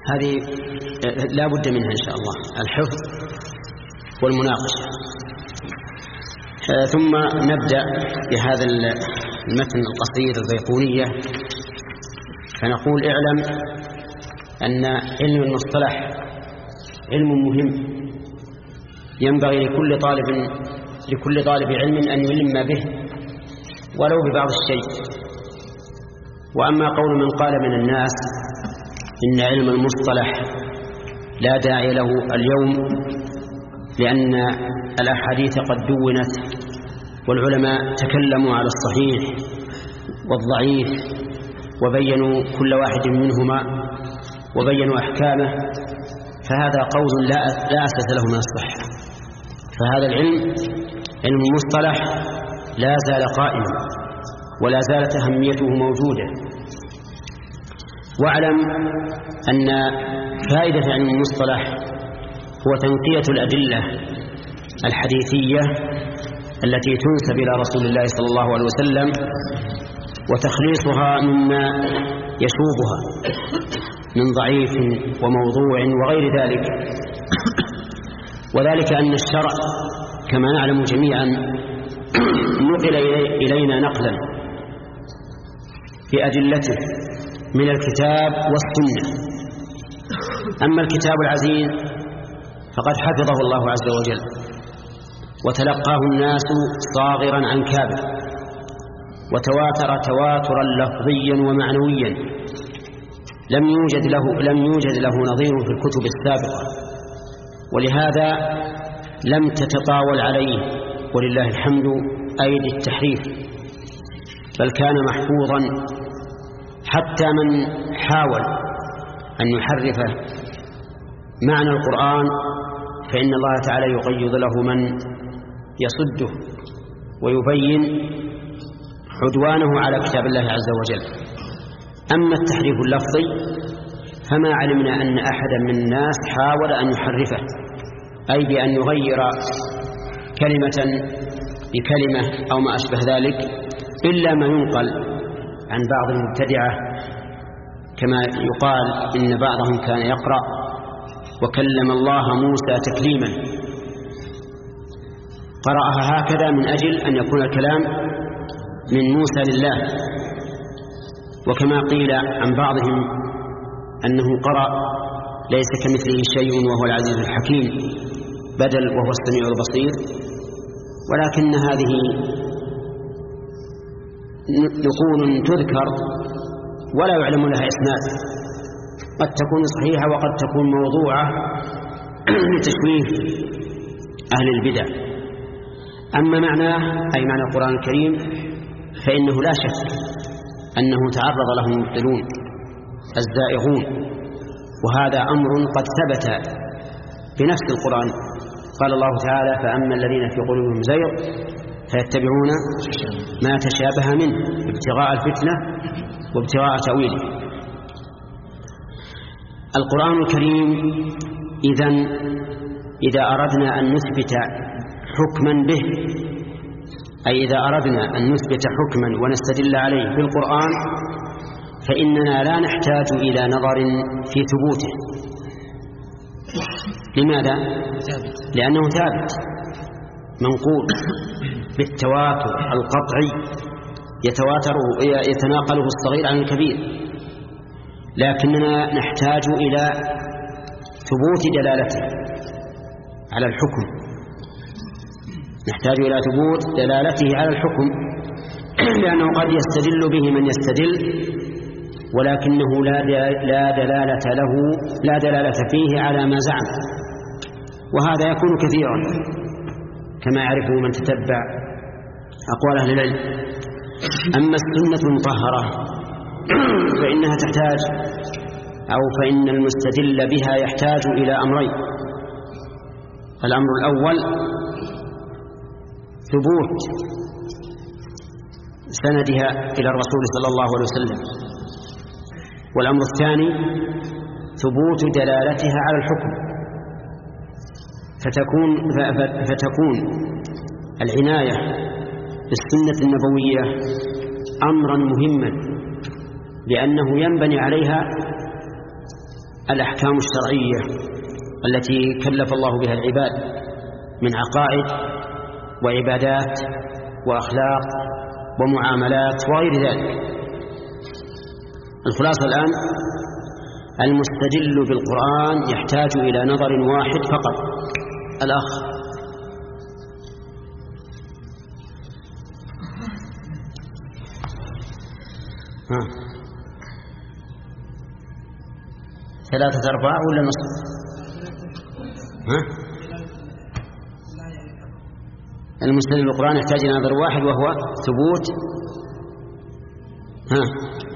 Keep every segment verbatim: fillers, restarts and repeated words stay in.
هذه لا بد منها إن شاء الله، الحفظ والمناقشة. ثم نبدأ بهذا المتن القصير البيقونية. فنقول: اعلم أن علم المصطلح علم مهم، ينبغي لكل طالب لكل طالب علم أن يلم به ولو ببعض الشيء. وأما قول من قال من الناس إن علم المصطلح لا داعي له اليوم لأن الأحاديث قد دونت والعلماء تكلموا على الصحيح والضعيف وبينوا كل واحد منهما وبينوا أحكامه، فهذا قول لا لا أساس له من الصحة. فهذا العلم علم المصطلح لا زال قائما ولا زالت أهميته موجودة. واعلم أن فائدة علم المصطلح هو تنقية الأدلة الحديثية التي تنسب إلى رسول الله صلى الله عليه وسلم وتخليصها مما يشوبها من ضعيف وموضوع وغير ذلك. وذلك أن الشرع كما نعلم جميعا نقل إلينا نقلا بأدلته من الكتاب والسنة. أما الكتاب العزيز فقد حفظه الله عز وجل وتلقاه الناس صاغرا عن كابر، وتواتر تواترا لفظيا ومعنويا لم يوجد له لم يوجد له نظير في الكتب السابقة، ولهذا لم تتطاول عليه ولله الحمد أيدي التحريف، بل كان محفوظا. حتى من حاول أن يحرف معنى القرآن فإن الله تعالى يقيض له من يصده ويبين عدوانه على كتاب الله عز وجل. أما التحريف اللفظي فما علمنا أن أحدا من الناس حاول أن يحرفه، أي بأن يغير كلمة بكلمة أو ما أشبه ذلك، إلا ما ينقل عن بعض المبتدعة، كما يقال إن بعضهم كان يقرأ وكلم الله موسى تكليما، قرأها هكذا من أجل أن يكون الكلام من موسى لله. وكما قيل عن بعضهم أنه قرأ ليس كمثله شيء وهو العزيز الحكيم بدل وهو السميع البصير. ولكن هذه نقول تذكر ولا يعلم لها إسناد، قد تكون صحيحة وقد تكون موضوعة لتشويه أهل البدع. أما معناه أي معنى القرآن الكريم فإنه لا شك أنه تعرض له المبطلون الزائغون، وهذا أمر قد ثبت بنفس القرآن. قال الله تعالى: فأما الذين في قلوبهم زيغ فيتبعون ما تشابه منه ابتغاء الفتنة وابتغاء تأويله. القرآن الكريم إذن إذا أردنا أن نثبت حكما به، أي إذا أردنا أن نثبت حكما ونستدل عليه بالقرآن، فإننا لا نحتاج إلى نظر في ثبوته. لماذا؟ لأنه ثابت منقول بالتواتر القطعي يتواتر يتناقله الصغير عن الكبير، لكننا نحتاج إلى ثبوت دلالته على الحكم، نحتاج إلى ثبوت دلالته على الحكم، لأنه قد يستدل به من يستدل ولكنه لا لا دلالة له لا دلالة فيه على ما زعم، وهذا يكون كثيرا كما يعرفه من تتبع أقوال أهل العلم. أما السنة المطهرة فإنها تحتاج أو فإن المستدل بها يحتاج إلى أمرين: الأمر الأول ثبوت سندها إلى الرسول صلى الله عليه وسلم، والأمر الثاني ثبوت دلالتها على الحكم. فتكون فتكون العناية بالسنة النبوية أمرا مهما، لأنه ينبني عليها الأحكام الشرعية التي كلف الله بها العباد من عقائد وعبادات وأخلاق ومعاملات وغير ذلك. الخلاصة الآن: المستدل بالقرآن يحتاج إلى نظر واحد فقط. الأخ ها. ثلاثة أرباع ولا نصف؟ ها؟ المستدل بالقرآن يحتاج إلى نظر واحد وهو ثبوت ها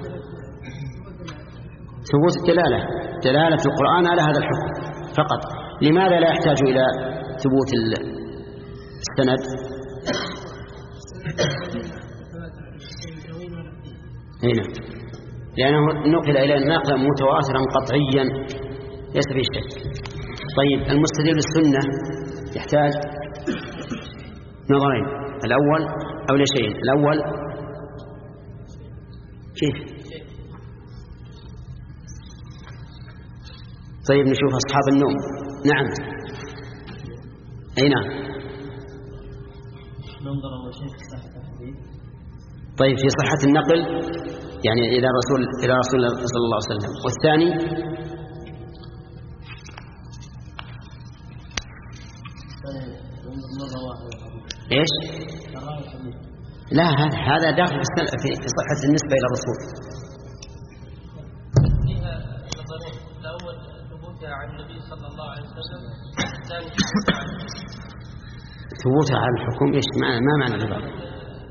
ثبوت الدلالة، دلالة القرآن على هذا الحكم فقط. لماذا لا يحتاج إلى ثبوت السند؟ هنا لأنه نقل إلى نقلا متواترا قطعيا ليس فيه شك. طيب المستدل بالسنة يحتاج نظرين: الأول أو لشيء الأول كيف؟ طيب نشوف أصحاب النوم. نعم. أي نعم. طيب في صحة النقل يعني إلى رسول إلى رسول الله صلى الله عليه وسلم. والثاني إيش؟ لا هذا هذا داخل في صحة النسبة إلى الرسول. الأول ثبوتها عن النبي صلى الله عليه وسلم، الثاني ثبوتها على الحكم. إيش معنى ما معنى العبارة؟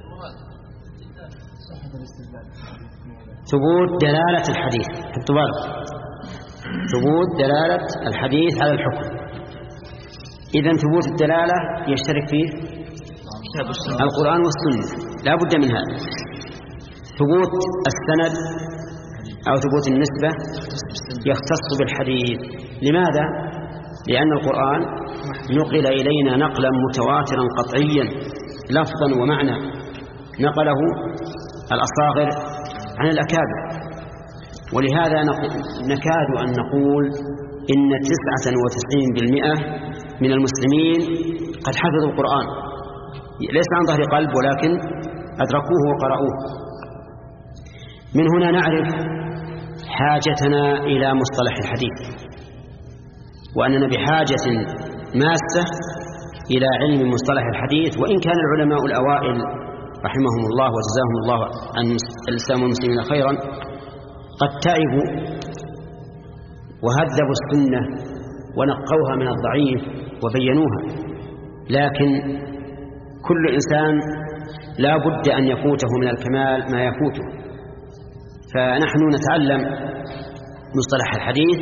ثبوت دلالة الحديث. حطوا بالك، ثبوت دلالة الحديث على الحكم. إذن ثبوت الدلالة يشترك فيه القرآن والسنة، لا بد من هذا. ثبوت السند أو ثبوت النسبة يختص بالحديث. لماذا؟ لأن القرآن نقل إلينا نقلا متواترا قطعيا لفظا ومعنى، نقله الأصاغر عن الأكابر. ولهذا نكاد أن نقول إن تسعة وتسعين بالمئة من المسلمين قد حفظوا القرآن، ليس عن ظهر قلب ولكن أدركوه وقرأوه. من هنا نعرف حاجتنا إلى مصطلح الحديث، وأننا بحاجة ماسة إلى علم مصطلح الحديث. وإن كان العلماء الأوائل رحمهم الله وجزاهم الله عن الإسلام والمسلمين خيرا قد تعبوا وهذبوا السنة ونقوها من الضعيف وبينوها، لكن كل إنسان لا بد أن يفوته من الكمال ما يفوته. فنحن نتعلم مصطلح الحديث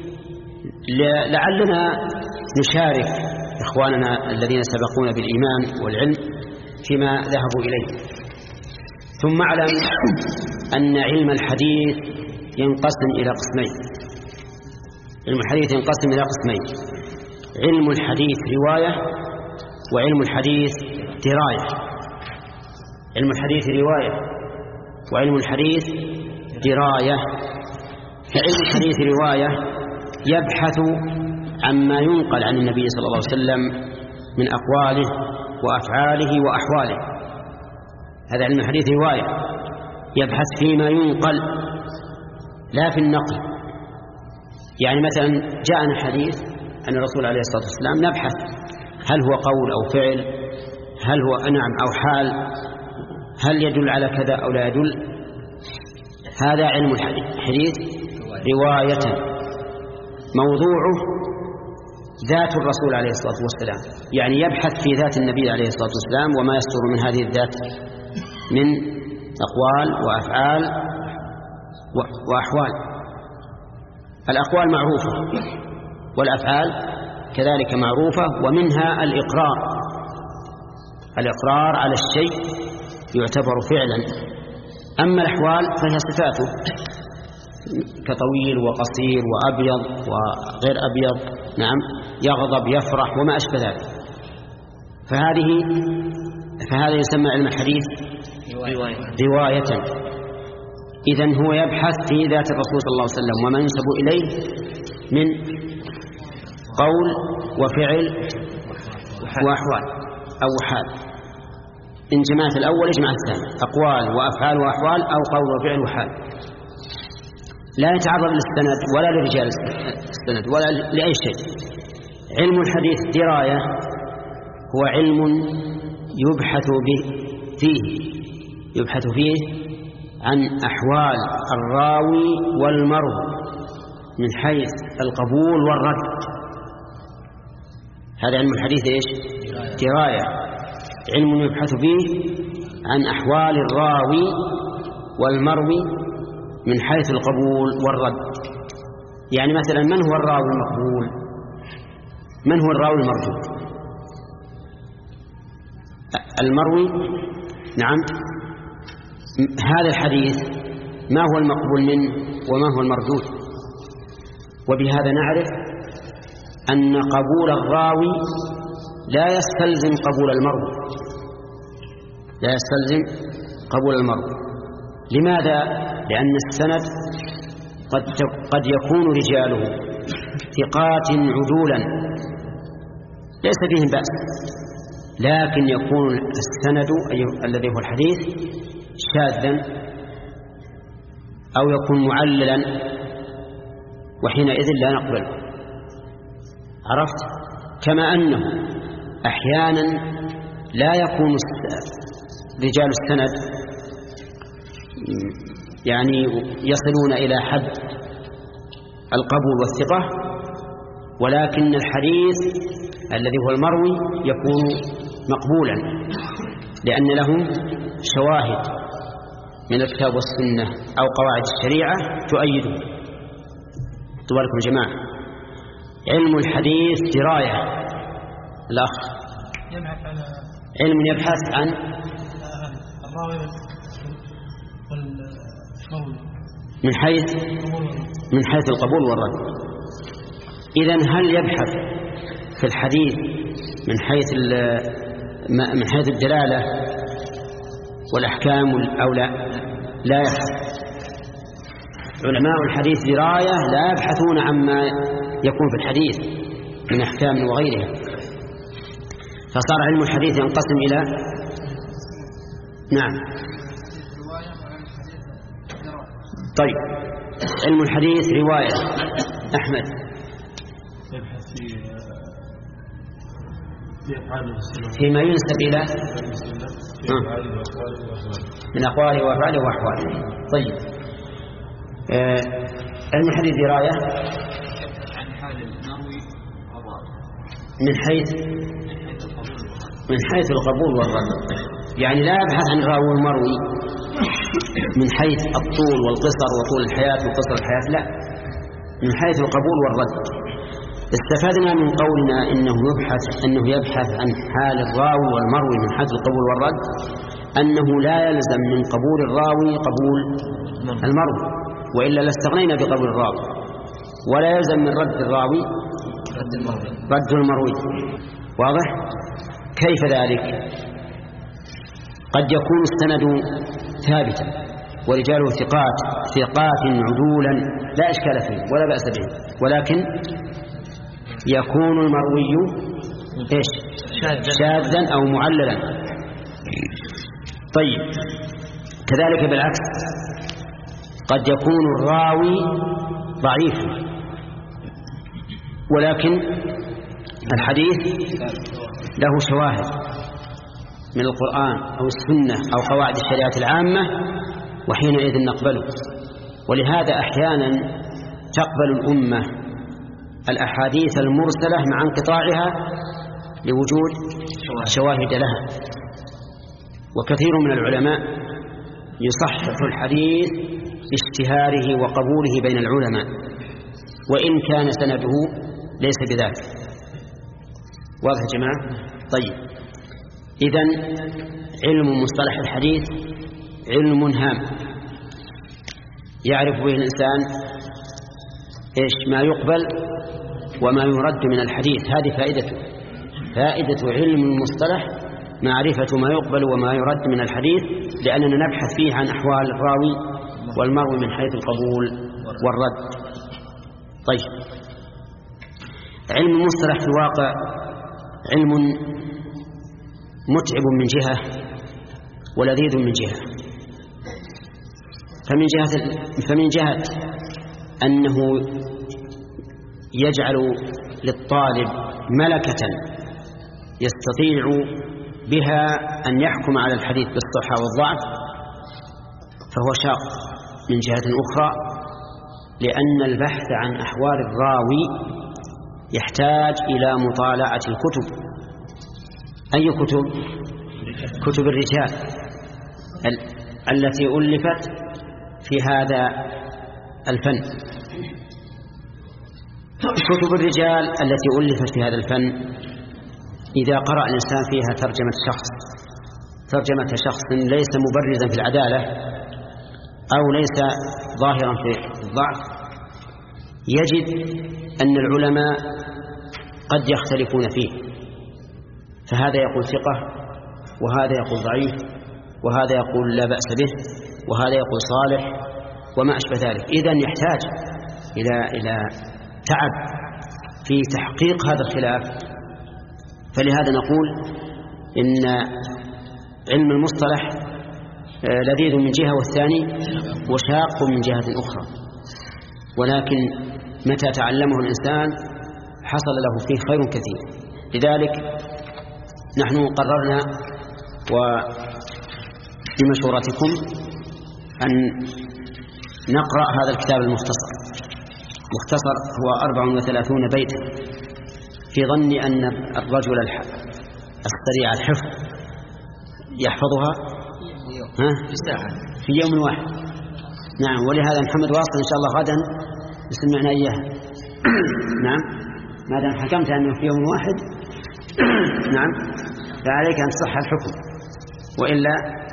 لعلنا نشارك إخواننا الذين سبقونا بالإيمان والعلم فيما ذهبوا إليه. ثم اعلم أن علم الحديث ينقسم إلى قسمين. علم الحديث ينقسم إلى قسمين: علم الحديث رواية، وعلم الحديث دراية. علم الحديث رواية وعلم الحديث دراية. فعلم الحديث رواية يبحث عما ينقل عن النبي صلى الله عليه وسلم من أقواله وأفعاله وأحواله. هذا علم الحديث رواية، يبحث فيما ينقل لا في النقل. يعني مثلا جاءنا حديث عن الرسول عليه الصلاة والسلام، نبحث هل هو قول أو فعل، هل هو نعم أو حال، هل يدل على كذا أو لا يدل. هذا علم الحديث رواية، موضوعه ذات الرسول عليه الصلاة والسلام، يعني يبحث في ذات النبي عليه الصلاة والسلام وما يستر من هذه الذات من أقوال وأفعال وأحوال. الأقوال معروفة والأفعال كذلك معروفة، ومنها الإقرار. الإقرار على الشيء يعتبر فعلا. أما الأحوال فهي صفاته كطويل وقصير وأبيض وغير أبيض، نعم، يغضب يفرح وما أشبه ذلك. فهذه فهذا يسمى علم الحديث رواية. إذن هو يبحث في ذات الرسول صلى الله عليه وسلم وما ينسب إليه من قول وفعل وأحوال أو حال. إن جمعت الأول اجمع الثاني، أقوال وأفعال وأحوال أو قول وفعل وحال. لا يتعرض للسند ولا لرجال السند ولا لأي شيء. علم الحديث دراية، هو علم يبحث به فيه يبحث فيه عن أحوال الراوي والمروي من حيث القبول والرد. هذا علم الحديث إيش؟ دراية، علم يبحث فيه عن أحوال الراوي والمروي من حيث القبول والرد. يعني مثلا من هو الراوي المقبول؟ من هو الراوي المردود؟ المروي، نعم، هذا الحديث ما هو المقبول منه وما هو المردود. وبهذا نعرف أن قبول الراوي لا يستلزم قبول المروي، لا يستلزم قبول المروي. لماذا؟ لأن السند قد قد يكون رجاله ثقات عدولا ليس فيهم بأس، لكن يكون السند الذي هو الحديث شاذا أو يكون معللا، وحينئذ لا نقبله. عرفت؟ كما أنه أحيانا لا يكون رجال السند يعني يصلون إلى حد القبول والثقة، ولكن الحديث الذي هو المروي يكون مقبولا لأن له شواهد من الكتاب والسنة أو قواعد الشريعة تؤيده. تباركم يا جماعة. علم الحديث دراية، الأخ يبحث عن علم يبحث عن الراوي والمروي من حيث من حيث القبول والرد. إذن هل يبحث في الحديث من حيث من حيث الدلالة والأحكام أو لا؟ لا يبحث. علماء الحديث دراية لا يبحثون عما يكون في الحديث من أحكام وغيرها، فصار علم الحديث ينقسم إلى نعم. طيب، علم الحديث رواية. أحمد يبحث في في أفعال فيما ينسب إلى من أقواله وأفعاله وأحواله. طيب، آه علم الحديث دراية عن حال المروي من حيث من حيث القبول والرد. يعني لا يبحث عن الراوي المروي من حيث الطول والقصر وطول الحياة وقصر الحياة، لا، من حيث القبول والرد. استفدنا من قولنا إنه يبحث أنه يبحث عن حال الراوي والمروي من حيث القبول والرد أنه لا يلزم من قبول الراوي قبول المروي، وإلا لاستغنينا بقبول الراوي، ولا يلزم من رد الراوي رد المروي. واضح؟ كيف ذلك؟ قد يكون السند ثابتا ورجاله ثقات ثقات عدولا لا إشكال فيه ولا بأس به، ولكن يكون المروي إيش؟ شاذا أو معللا. طيب، كذلك بالعكس قد يكون الراوي ضعيفا ولكن الحديث له شواهد من القرآن أو السنة أو قواعد الشريعة العامة، وحينئذ نقبله. ولهذا أحيانا تقبل الأمة الأحاديث المرسلة مع انقطاعها لوجود شواهد لها. وكثير من العلماء يصحح الحديث باشتهاره وقبوله بين العلماء وإن كان سنده ليس بذلك. واضح يا جماعة؟ طيب، إذن علم مصطلح الحديث علم هام يعرف به الإنسان إيش ما يقبل وما يرد من الحديث. هذه فائدته، فائدة علم المصطلح معرفة ما يقبل وما يرد من الحديث، لأننا نبحث فيه عن أحوال الراوي والمروي من حيث القبول والرد. طيب، علم المصطلح في الواقع علم متعب من جهة ولذيذ من جهة. فمن جهة, فمن جهة أنه يجعل للطالب ملكة يستطيع بها أن يحكم على الحديث بالصحة والضعف، فهو شاق. من جهة أخرى لأن البحث عن أحوال الراوي يحتاج إلى مطالعة الكتب. أي كتب؟ كتب الرجال ال- التي ألفت في هذا الفن. كتب الرجال التي ألفت في هذا الفن إذا قرأ الإنسان فيها ترجمة شخص ترجمة شخص ليس مبرزا في العدالة أو ليس ظاهرا في الضعف، يجد أن العلماء قد يختلفون فيه، فهذا يقول ثقة وهذا يقول ضعيف وهذا يقول لا بأس به وهذا يقول صالح وما أشبه ذلك. إذن يحتاج إلى إلى تعب في تحقيق هذا الخلاف. فلهذا نقول إن علم المصطلح لذيذ من جهة والثاني وشاق من جهة أخرى، ولكن متى تعلمه الإنسان حصل له فيه خير كثير. لذلك نحن قررنا وبمشورتكم أن نقرأ هذا الكتاب المختصر. مختصر هو أربع وثلاثون بيتا، في ظن أن الرجل السريع الحفظ يحفظها ها؟ في يوم واحد. نعم، ولهذا محمد واصل إن شاء الله غدا يسمعنا إياها. نعم، ما دام حكمت أنه في يوم واحد نعم فعليك أن تصح الحكم، وإلا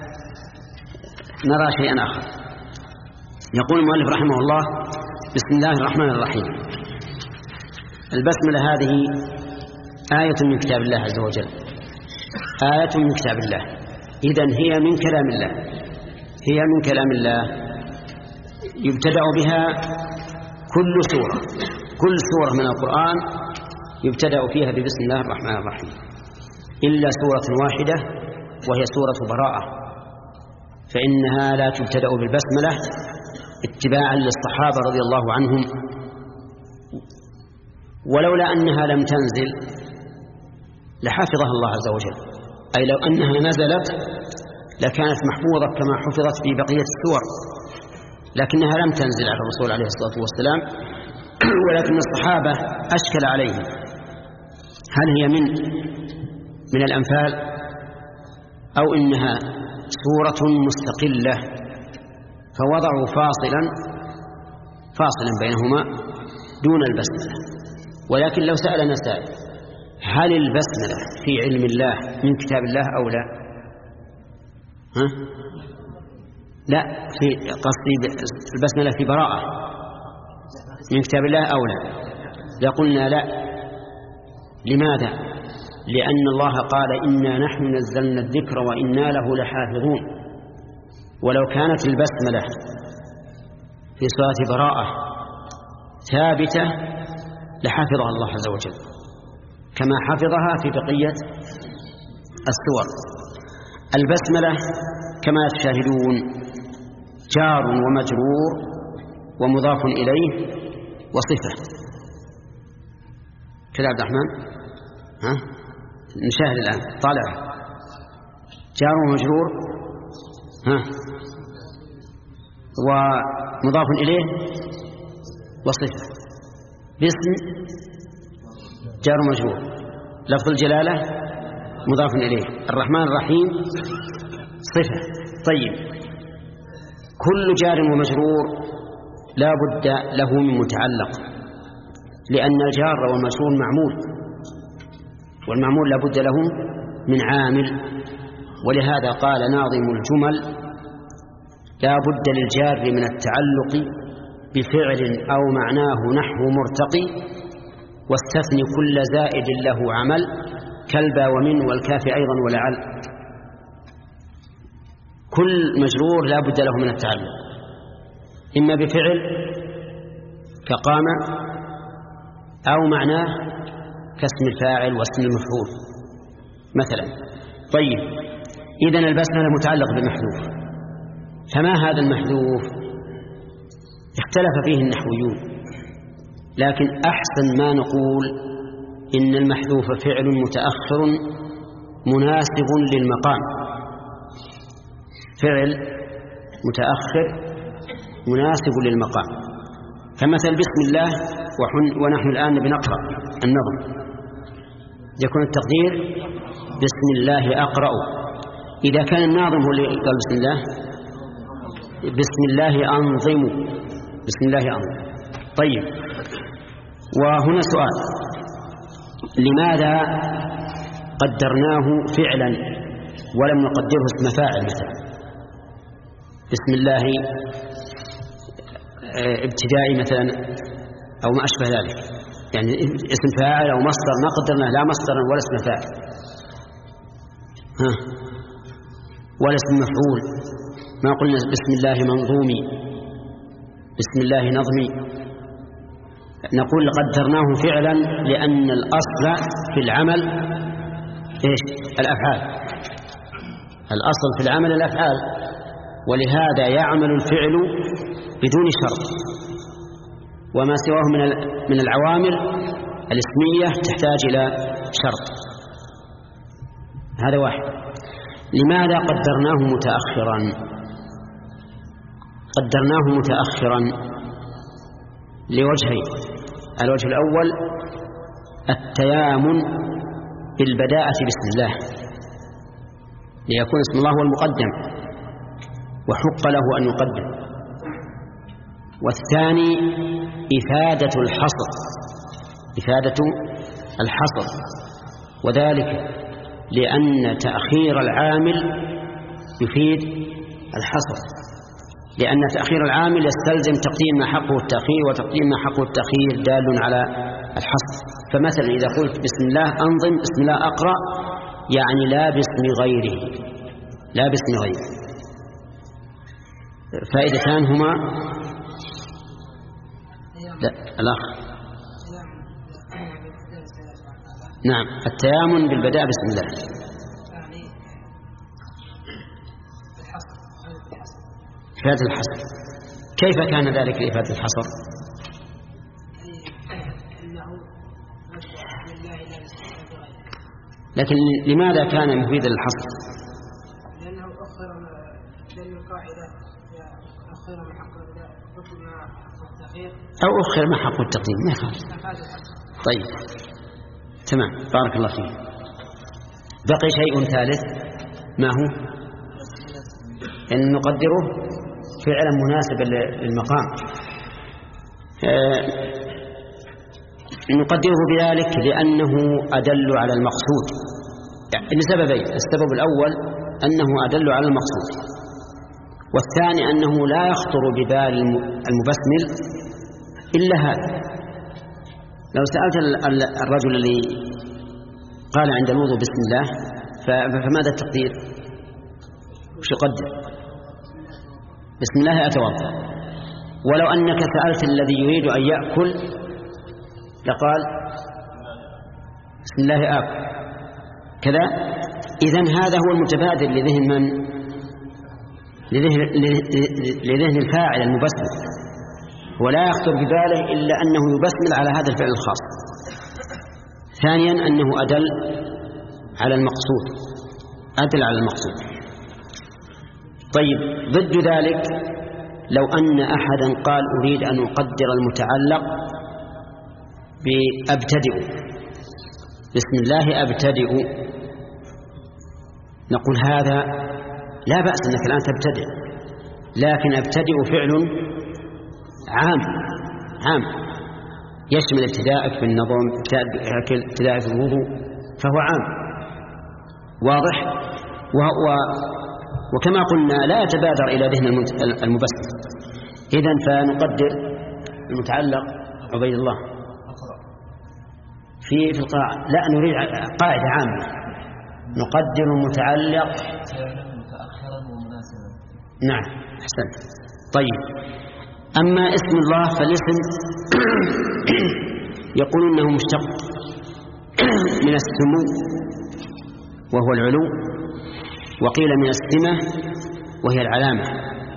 نرى شيئا آخر. يقول المؤلف رحمه الله: بسم الله الرحمن الرحيم. البسملة هذه آية من كتاب الله عز وجل، آية من كتاب الله، إذن هي من كلام الله، هي من كلام الله يبتدأ بها كل سورة، كل سورة من القرآن يبتدأ فيها ببسم الله الرحمن الرحيم، إلا سورة واحدة وهي سورة براءة، فإنها لا تبتدأ بالبسملة اتباعا للصحابة رضي الله عنهم، ولولا أنها لم تنزل لحفظها الله عز وجل، أي لو أنها نزلت لكانت محفوظة كما حفظت في بقية السور، لكنها لم تنزل على الرسول عليه الصلاة والسلام. ولكن الصحابة أشكل عليهم هل هي من من الأنفال أو إنها سورة مستقلة، فوضعوا فاصلا فاصلا بينهما دون البسملة. ولكن لو سألنا سائل هل البسملة في علم الله من كتاب الله أو لا؟ ها؟ لا، في قصدي البسملة في براءة من كتاب الله أو لا؟ لقلنا لا. لماذا؟ لأن الله قال إنا نحن نزلنا الذكر وإنا له لحافظون، ولو كانت البسملة في سورة براءة ثابتة لحفظها الله عز وجل كما حفظها في بقية السور. البسملة كما تشاهدون جار ومجرور ومضاف إليه وصفة كذا. عبد الرحمن ها نشاهد الآن طالع جار ومجرور ها ومضاف إليه وصفة. باسم جار ومجرور، لفظ الجلالة مضاف إليه، الرحمن الرحيم صفة. طيب، كل جار ومجرور لا بد له من متعلق، لأن الجار والمجرور معمول، والمعمول لا بد له من عامل. ولهذا قال ناظم الجمل لا بد للجار من التعلق بفعل أو معناه نحو مرتقي، واستثني كل زائد له عمل كالبا ومن والكاف أيضا ولعل. كل مجرور لا بد له من التعلق، إما بفعل كقام أو معناه كاسم الفاعل واسم المفعول مثلا. طيب إذن البسملة متعلق بالمحذوف، فما هذا المحذوف؟ اختلف فيه النحويون، لكن أحسن ما نقول إن المحذوف فعل متأخر مناسب للمقام، فعل متأخر مناسب للمقام. فمثل بسم الله ونحن الآن بنقرأ النظم يكون التقدير بسم الله أقرأ. إذا كان الناظم هو اللي قال بسم الله، بسم الله أنظم، بسم الله أنظم. طيب، وهنا سؤال: لماذا قدرناه فعلا ولم نقدره اسم فاعل؟ مثلا بسم الله ابتدائي مثلا أو ما أشبه ذلك، يعني اسم فاعل أو مصدر ما قدرناه لا مصدرا ولا اسم فاعل ها ولا اسم مفعول، ما قلنا بسم الله منظومي، بسم الله نظمي. نقول قدرناه فعلا لأن الأصل في العمل إيش؟ الأفعال، الأصل في العمل الأفعال، ولهذا يعمل الفعل بدون شرط، وما سواه من من العوامل الاسمية تحتاج إلى شرط. هذا واحد. لماذا قدرناه متأخرا؟ قدرناه متأخرا لوجهين: الوجه الأول التيامن بالبداءة بسم الله، ليكون اسم الله هو المقدم وحق له أن يقدم. والثاني إفادة الحصر، إفادة الحصر، وذلك لأن تأخير العامل يفيد الحصر، لأن تأخير العامل يستلزم تقديم ما حقه التأخير، وتقديم ما حقه التأخير دال على الحصر. فمثلا إذا قلت بسم الله أنظم، بسم الله أقرأ، يعني لا باسم غيره، لا باسم غيره. فائدتان هما: لا الأخ نعم التيامن بالبداء بسم الله، إفادة الحصر. كيف كان ذلك لإفادة الحصر؟ لكن لماذا كان مفيدا للحصر؟ لأنه أخر لأن القاعدة أخر ما حق التأخير أو أخر ما حق التقديم ما يخالف. طيب تمام، بارك الله فيك. بقي شيء ثالث، ما هو؟ أن نقدره فعلا مناسبا للمقام. آه نقدره بذلك لأنه أدل على المقصود، يعني لسببين: السبب الأول أنه أدل على المقصود، والثاني أنه لا يخطر ببال المبسمل إلا هذا. لو سألت الرجل اللي قال عند الوضوء بسم الله فماذا التقدير؟ وش يقدر؟ بسم الله أتوضأ. ولو أنك سألت الذي يريد أن يأكل لقال بسم الله آكل كذا. إذن هذا هو المتبادر لذهن من؟ لذهن, لذهن الفاعل المبسمل، ولا يخطر بباله إلا أنه يبسمل على هذا الفعل الخاص. ثانيا أنه أدل على المقصود، أدل على المقصود. طيب ضد ذلك لو أن أحدا قال أريد أن أقدر المتعلق بأبتدئ، بسم الله أبتدئ، نقول هذا لا بأس أنك الآن تبتدئ، لكن أبتدئ فعل عام عام يشمل ابتداءك في النظم، ابتداءك في الوضوء، فهو عام واضح. وهو وكما قلنا لا يتبادر إلى ذهن المبسم. إذن فنقدر المتعلق عبيد الله في في القاعدة، لا نريد قاعدة عامة، نقدر المتعلق متأخرا ومناسبا. نعم أحسنت. طيب أما اسم الله فالاسم يقول إنه مشتق من السمو وهو العلو، وقيل من السمة وهي العلامة.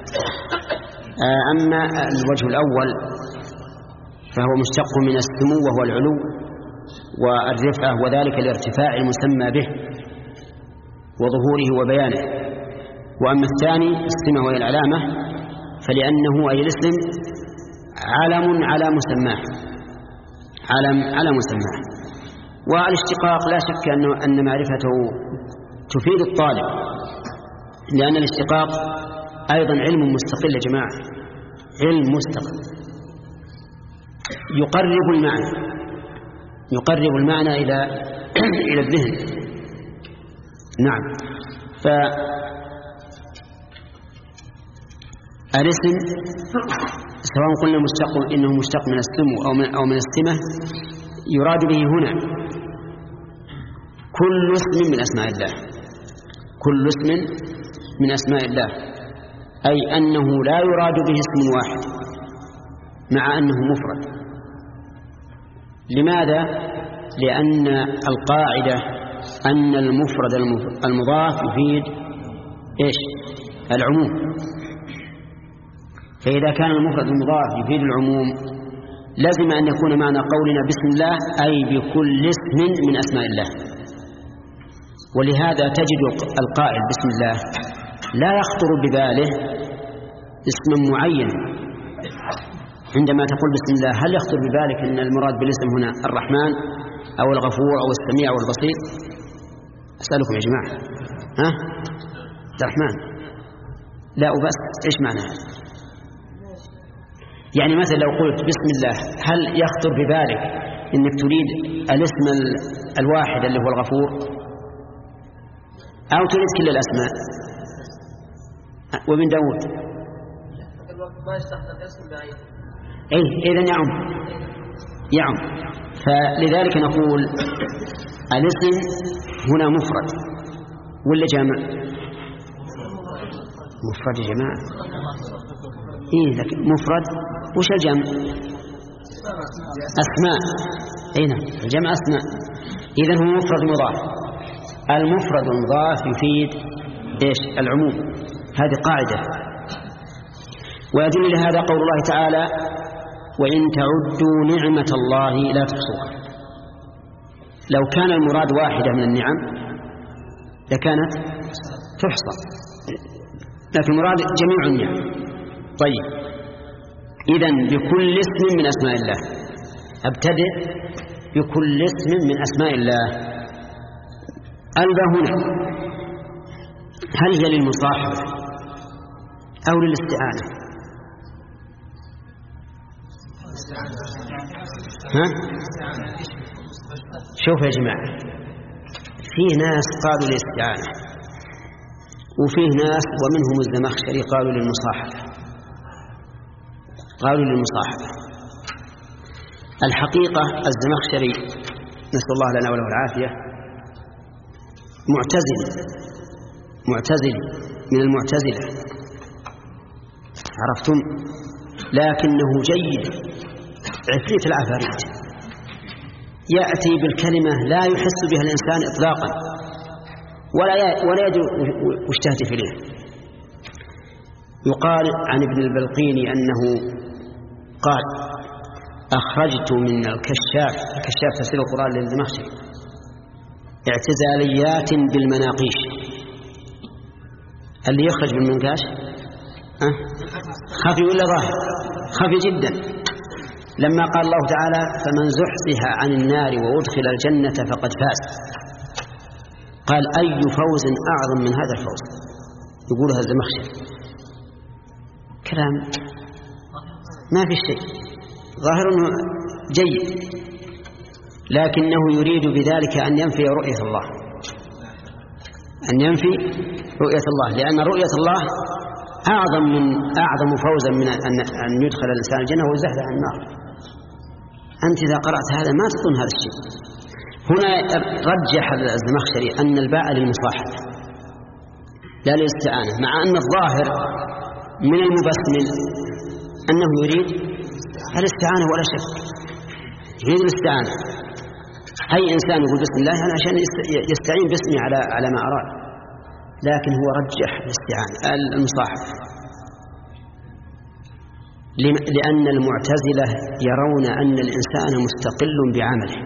أما الوجه الأول فهو مشتق من السمو وهو العلو والرفعة، وذلك لارتفاع المسمى به وظهوره وبيانه. وأما الثاني السمة وهي العلامة فلأنه أي الاسم علم على مسماه، علم على مسماه. والاشتقاق لا شك أنه أن معرفته تفيد الطالب، لأن الاشتقاق أيضا علم مستقل يا جماعة، علم مستقل يقرب المعنى يقرب المعنى إلى إلى الذهن. نعم. فالاسم سواء قلنا مشتق إنه مشتق من السمو أو من أو من السمة، يراد به هنا كل اسم من أسماء الله، كل اسم من أسماء الله، أي أنه لا يراد به اسم واحد مع أنه مفرد. لماذا؟ لأن القاعدة أن المفرد المضاف يفيد إيش؟ العموم. فإذا كان المفرد المضاف يفيد العموم لازم أن يكون معنى قولنا بسم الله أي بكل اسم من أسماء الله. ولهذا تجد القائل بسم الله لا يخطر بباله اسم معين. عندما تقول بسم الله هل يخطر ببالك أن المراد بالاسم هنا الرحمن أو الغفور أو السميع أو البصير؟ أسألكم يا جماعة، ها؟ الرحمن لا وبس، إيش معناه؟ يعني مثلا لو قلت بسم الله هل يخطر ببالك أنك تريد الاسم الواحد اللي هو الغفور أو تريد كل الأسماء؟ وابن داود إيه إذن يعم يعم فلذلك نقول الاسم هنا مفرد ولا جمع؟ مفرد يا جماعة. إيه لكن مفرد وش الجمع؟ أسماء. أي نعم الجمع أسماء. إذن هو مفرد مضاف. المفرد المضاف يفيد إيش؟ العموم. هذه قاعدة. ويدل لهذا قول الله تعالى وإن تعدوا نعمة الله لا تحصوها. لو كان المراد واحدة من النعم لكانت تحصى، لكن المراد جميع النعم. طيب إذن بكل اسم من أسماء الله. أبتدئ بكل اسم من أسماء الله. ألبى هنا هل هي للمصاحبة أو للاستعانة؟ ها؟ شوف يا جماعة، فيه ناس قالوا للاستعانة وفيه ناس ومنهم الزمخشري قالوا للمصاحبة قالوا للمصاحبة. الحقيقة الزمخشري نسأل الله لنا وله العافية معتزل معتزل من المعتزلة، عرفتم؟ لكنه جيد عفريت العفاريت، يأتي بالكلمة لا يحس بها الإنسان إطلاقا ولا ولا يدري وش تهدف إليه. يقال عن ابن البلقيني أنه قال أخرجت من الكشاف الكشاف تفسير القرآن للزمخشري اعتزاليات بالمناقيش. اللي يخرج بالمنقاش أه؟ خفي ولا ظاهر؟ خفي جدا. لما قال الله تعالى فمن زحزح عن النار وأدخل الجنة فقد فاز، قال أي فوز أعظم من هذا الفوز؟ يقولها الزمخشري كلام ما في شيء، ظاهر أنه جيد، لكنه يريد بذلك أن ينفي رؤية الله، أن ينفي رؤية الله، لأن رؤية الله أعظم من أعظم فوزا من أن يدخل الإنسان الجنة ويزحزح عن النار. أنت إذا قرأت هذا ما تظن هذا الشيء. هنا رجح الزمخشري أن الباء للمصاحبة لا للاستعانة، مع أن الظاهر من المبسمل أنه يريد الاستعانة ولا شك، يريد الاستعانة. أي إنسان يقول بسم الله يعني عشان يستعين باسمه على على ما أراد، لكن هو رجح الاستعانة المصاحبة، لأن المعتزلة يرون أن الإنسان مستقل بعمله،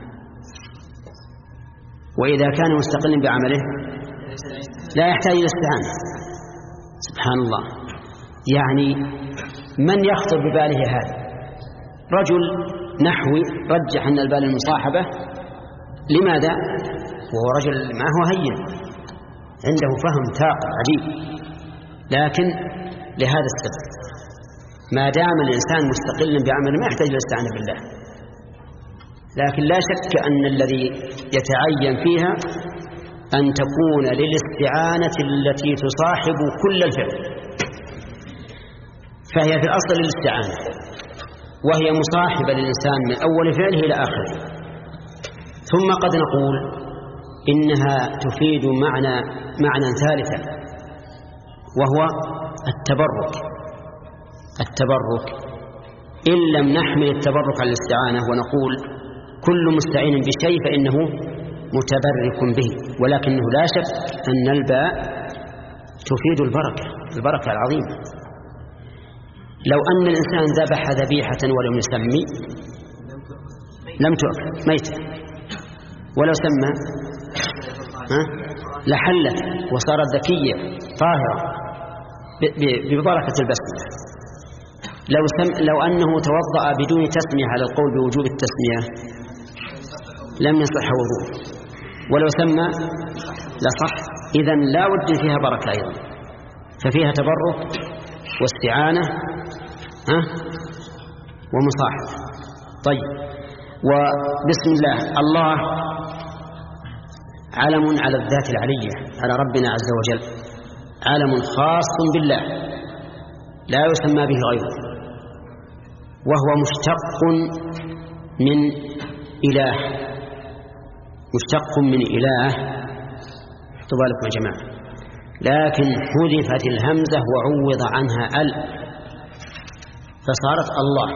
وإذا كان مستقلا بعمله لا يحتاج إلى استعانة. سبحان الله، يعني من يخطر بباله هذا؟ رجل نحوي رجح أن البال المصاحبة، لماذا؟ وهو رجل ما هو هين، عنده فهم ثاقب عجيب، لكن لهذا السبب ما دام الإنسان مستقلا بعمله ما يحتاج إلى الاستعانة بالله. لكن لا شك أن الذي يتعين فيها أن تكون للاستعانة التي تصاحب كل الفعل، فهي في الأصل للاستعانة، وهي مصاحبة للإنسان من أول فعله إلى آخره. ثم قد نقول إنها تفيد معنى معنى ثالثا، وهو التبرك. التبرك إن لم نحمل التبرك على الاستعانة ونقول كل مستعين بشيء فإنه متبرك به، ولكنه لا شك أن الباء تفيد البركة، البركة العظيمة. لو أن الإنسان ذبح ذبيحة ولم يسمي لم تؤكل ميتة، ولو سمى لحلت وصارت ذكية طاهرة ببركة البسمة. لو, سم لو أنه توضأ بدون تسمية على القول بوجوب التسمية لم يصح وضوء، ولو سمى لصح. إذن لا بد فيها بركة أيضا، ففيها تبرك واستعانة ها ومصاحبة. طيب، وبسم الله، الله علم على الذات العلية، على ربنا عز وجل، علم خاص بالله لا يسمى به غيره، وهو مشتق من إله، مشتق من إله، احطوا بالكم يا جماعة، لكن حذفت الهمزة وعوض عنها ال فصارت الله.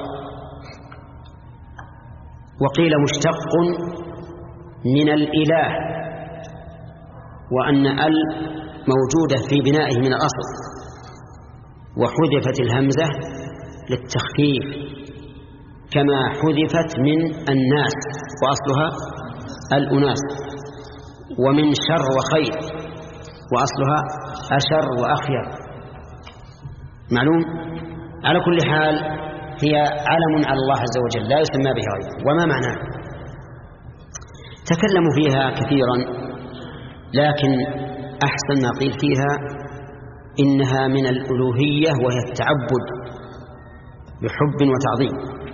وقيل مشتق من الإله، وأن ال موجودة في بنائه من الأصل، وحذفت الهمزة للتخفيف، كما حذفت من الناس وأصلها الأناس، ومن شر وخير وأصلها أشر وأخير. معلوم؟ على كل حال هي علم على الله عز وجل لا يسمى به غيره. وما معناه؟ تكلموا فيها كثيرا، لكن أحسن ما قيل فيها إنها من الألوهية، وهي التعبد بحب وتعظيم.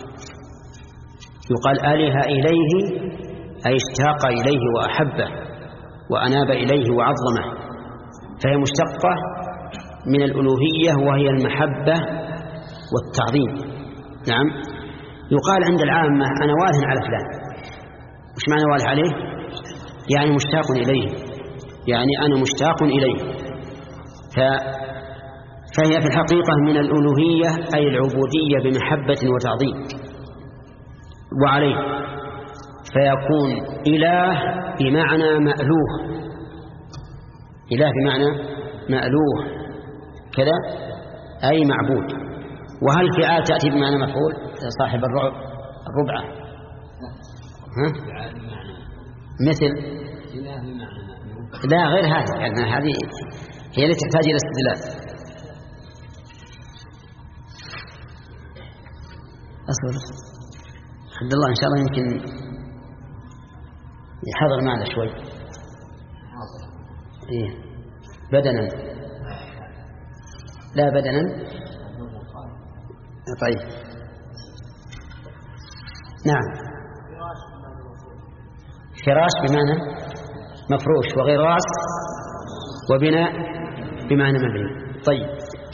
يقال آله إليه أي اشتاق إليه وأحبه وأناب إليه وعظمه، فهي مشتقة من الألوهية وهي المحبة والتعظيم. نعم. يقال عند العامة أنا واله على فلان. وش معنى واله عليه؟ يعني مشتاق إليه، يعني أنا مشتاق إليه. ف... فهي في الحقيقة من الألوهية أي العبودية بمحبة وتعظيم وعليه، فيكون إله بمعنى مألوه، إله بمعنى مألوه كذا أي معبود. وهل فعال تأتي بمعنى مفعول صاحب الرعب الربعة؟ ها؟ مثل لا غير هذه، يعني هذه هي التي تحتاج إلى استدلال. أصبر عبد الله إن شاء الله يمكن يحضر معنا شوي. إيه بدنا لا بدنا طيب نعم. فراش بمعنى مفروش، وغراس وبناء بمعنى مبني. طيب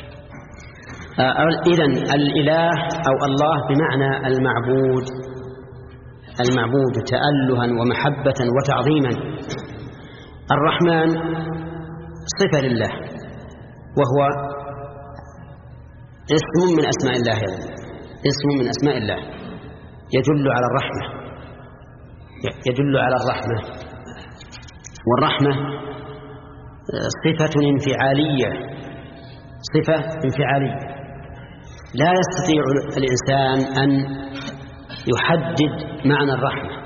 إذن الإله أو الله بمعنى المعبود، المعبود تألها ومحبة وتعظيما. الرحمن صفة لله، وهو اسم من أسماء الله أيضا، اسم من أسماء الله يدل على الرحمة، يدل على الرحمة. والرحمة صفة انفعالية، صفة انفعالية لا يستطيع الإنسان أن يحدد معنى الرحمة،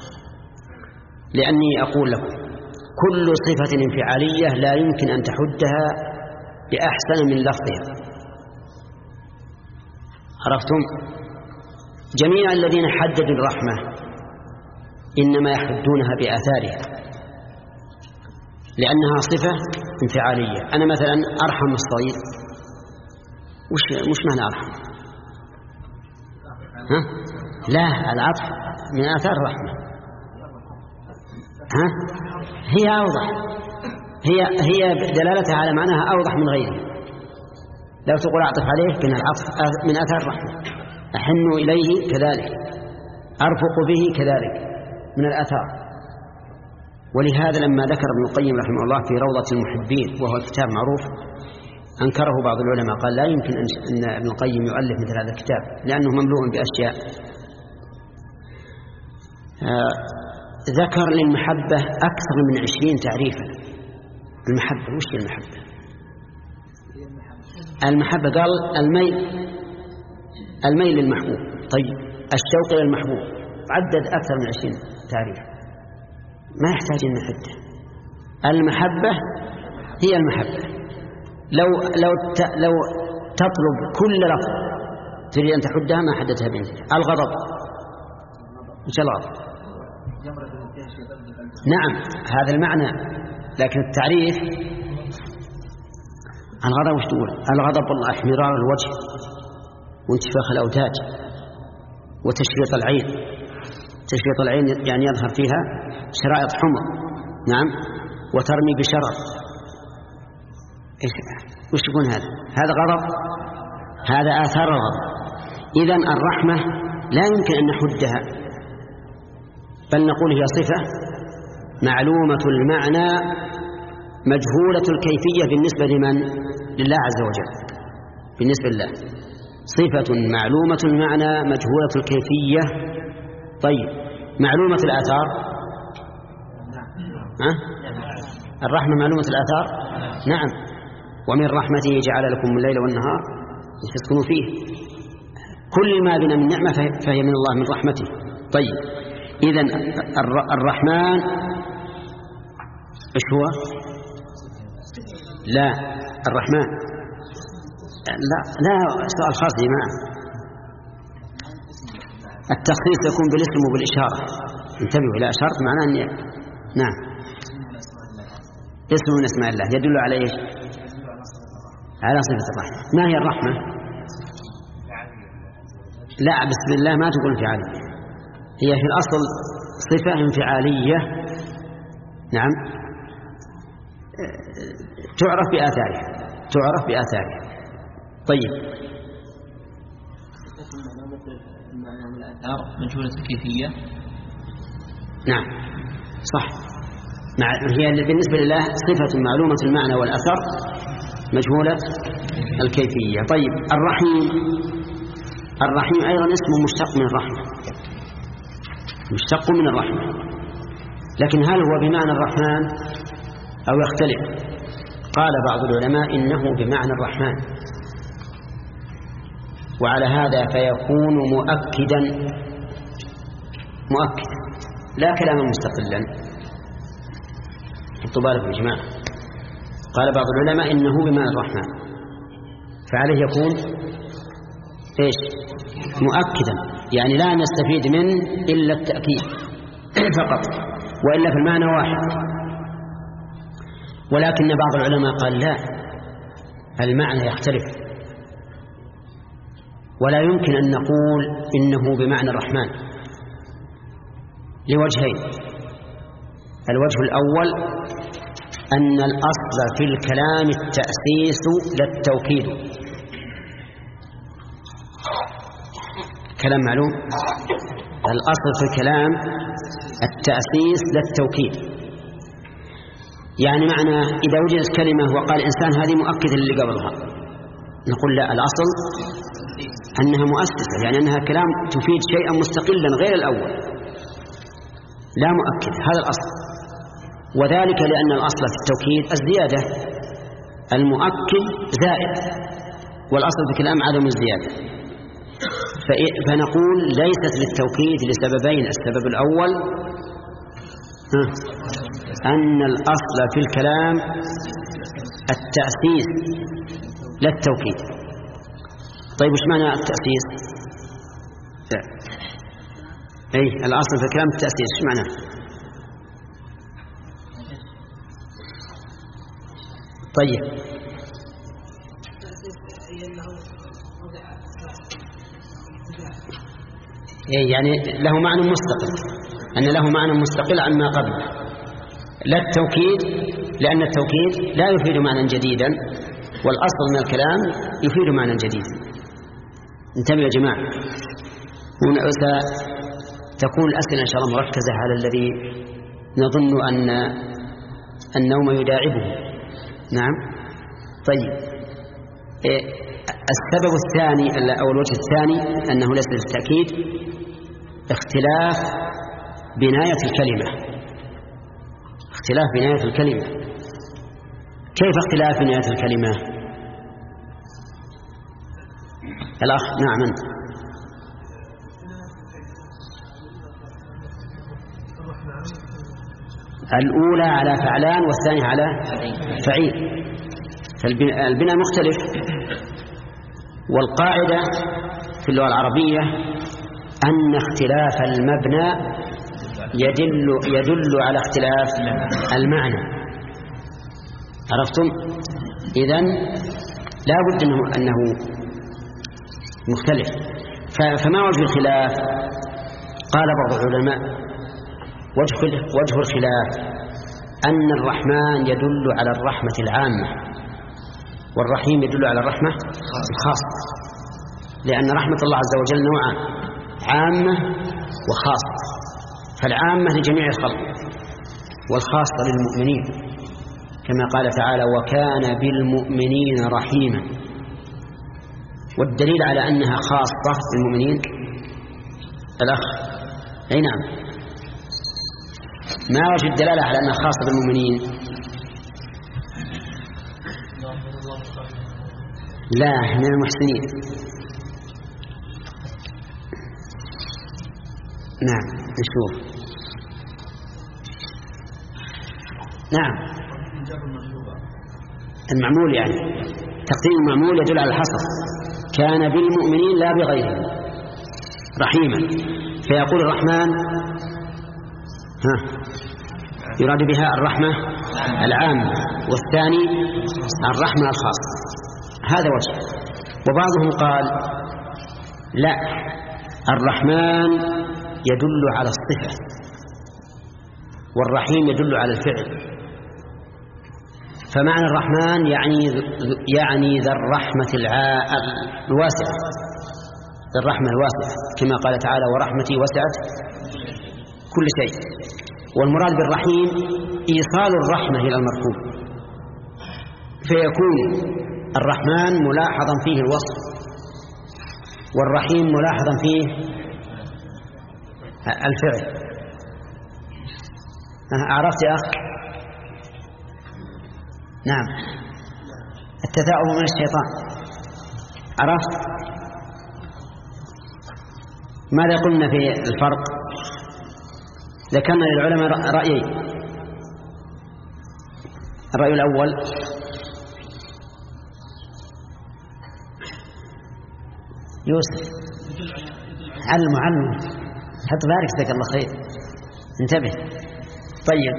لأني أقول لكم كل صفة انفعالية لا يمكن أن تحدها بأحسن من لفظها. عرفتم؟ جميع الذين حددوا الرحمة إنما يحدونها بآثارها، لأنها صفة انفعالية. أنا مثلا أرحم الصغير، وش مش معنى أرحم؟ ها؟ لا، العطف من آثار الرحمة. ها؟ هي أوضح، هي هي دلالتها على معناها أوضح من غيره. لو تقول أعطف عليه كان العطف من آثار الرحمة، أحن إليه كذلك، أرفق به كذلك من الآثار. ولهذا لما ذكر ابن القيم رحمه الله في روضة المحبين، وهو كتاب معروف، أنكره بعض العلماء، قال لا يمكن أن ابن القيم يؤلف مثل هذا الكتاب لأنه مملوء بأشياء. آه ذكر للمحبة أكثر من عشرين تعريفا. المحبة وش هي المحبة؟ المحبة قال الميل، الميل للمحبوب. طيب الشوق إلى المحبوب عدد أكثر من عشرين تعريف، ما يحتاج أن نحدد. المحبة هي المحبة. لو لو لو تطلب كل لفظ تريد أن تحدها ما حددها بنتها. الغضب إن شاء الله، نعم هذا المعنى، لكن التعريف الغضب وش تقول؟ الغضب والله احمرار الوجه وانتفاخ الأوداج وتشريط العين. تشريط العين يعني يظهر فيها شرائط حمر، نعم، وترمي بشرر. وش يكون هذا؟ هذا غضب، هذا آثار الغضب. إذن الرحمة لا يمكن أن نحدها، بل نقول هي صفة معلومة المعنى مجهولة الكيفية بالنسبة لمن؟ لله عز وجل. بالنسبة لله صفة معلومة المعنى مجهولة الكيفية. طيب معلومة الآثار؟ ها؟ الرحمة معلومة الآثار؟ نعم. ومن رحمته جعل لكم الليل والنهار لتسكنوا فيه. كل ما بنا من نعمة فهي من الله من رحمته. طيب إذن الرحمن إيش هو؟ لا الرحمن لا لا سؤال خاص يا جماعة. التخصيص يكون بالاسم وبالإشارة. انتبهوا إلى أشارة معناه أن نعم اسم من اسماء الله يدل على إيش؟ على صفة الرحمة. ما هي الرحمة؟ لا بسم الله ما تقول انفعالية، هي في الأصل صفة انفعالية، نعم، تعرف بآثارها، تعرف بآثارها. طيب مجهولة الكيفية. نعم صح، هي بالنسبة لله صفة معلومة المعنى والأثر مجهولة الكيفية. طيب الرحيم، الرحيم أيضا اسم مشتق من الرحمة، مشتق من الرحمة، لكن هل هو بمعنى الرحمن أو يختلف؟ قال بعض العلماء إنه بمعنى الرحمن، وعلى هذا فيكون مؤكدا مؤكدا لا كلاما مستقلا. حطوا بالكم يا جماعة. قال بعض العلماء إنه بمعنى الرحمن، فعليه يكون إيش؟ مؤكدا، يعني لا نستفيد منه إلا التأكيد فقط، وإلا في المعنى واحد. ولكن بعض العلماء قال لا، المعنى يختلف، ولا يمكن أن نقول إنه بمعنى الرحمن لوجهين. الوجه الأول أن الأصل في الكلام التأسيس لا التوكيد. كلام معلوم، الأصل في الكلام التأسيس لا التوكيد. يعني معنى إذا وجدت كلمة وقال إنسان هذه مؤكدة للي قبلها، نقول لا، الأصل أنها مؤسسة، يعني أنها كلام تفيد شيئا مستقلا غير الأول، لا مؤكد، هذا الأصل. وذلك لأن الأصل في التوكيد الزيادة، المؤكد زائد، والأصل في الكلام عدم الزيادة. فنقول ليست للتوكيد لسببين: السبب الأول أن الأصل في الكلام التأسيس لا التوكيد. طيب وش معنى التأسيس؟ أي الأصل في الكلام التأسيس، وش معنى؟ طيب أي يعني له معنى مستقل، أن له معنى مستقل عما قبله، لا التوكيد، لأن التوكيد لا يفيد معنى جديدا، والأصل من الكلام يفيد معنى جديدا. انتبهوا يا جماعة، وستكون الأسئلة إن شاء الله مركزة على الذي نظن أن النوم يداعبه. نعم. طيب السبب الثاني أو الوجه الثاني أنه ليس للتأكيد اختلاف بناية الكلمة. اختلاف بناية الكلمة. كيف اختلاف بناية الكلمة؟ الأخ نعم أنت. الأولى على فعلان والثانية على فعيل، فالبناء مختلف. والقاعدة في اللغة العربية أن اختلاف المبنى يدل يدل على اختلاف المعنى. عرفتم؟ إذن لا بد أنه, أنه مختلف. فما وجه الخلاف؟ قال بعض العلماء وجه, وجه الخلاف أن الرحمن يدل على الرحمة العامة، والرحيم يدل على الرحمة الخاصة، لأن رحمة الله عز وجل نوعان: عامة وخاصة. فالعامة لجميع الخلق، والخاصة للمؤمنين، كما قال تعالى: وكان بالمؤمنين رحيما. والدليل على أنها خاصة بالمؤمنين الأخ أي نعم، ما وجه الدلالة على أنها خاصة بالمؤمنين؟ لا، من المحسنين. نعم نشوف. نعم المعمول، يعني تقديم المعمول يدل على الحصر. كان بالمؤمنين لا بغيرهم رحيما، فيقول الرحمن ها يراد بها الرحمة العامة، والثاني الرحمة الخاصة. هذا وجه. وبعضهم قال لا، الرحمن يدل على الصفة، والرحيم يدل على الفعل. فمعنى الرحمن يعني يعني ذا الرحمة الواسعة، ذا الرحمة الواسعة، كما قال تعالى: ورحمتي وسعت كل شيء. والمراد بالرحيم إيصال الرحمة إلى المرحوم، فيكون الرحمن ملاحظا فيه الوصف، والرحيم ملاحظا فيه الفعل. عرفت يا أخ؟ نعم. التثاؤب من الشيطان، عرفت؟ ماذا قلنا في الفرق؟ ذكرنا للعلماء رأيين. الرأي الأول يوسف، علم علم حط بارك جزاك الله خير، انتبه. طيب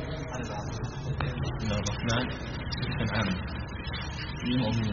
الرحمن عام للمؤمنين.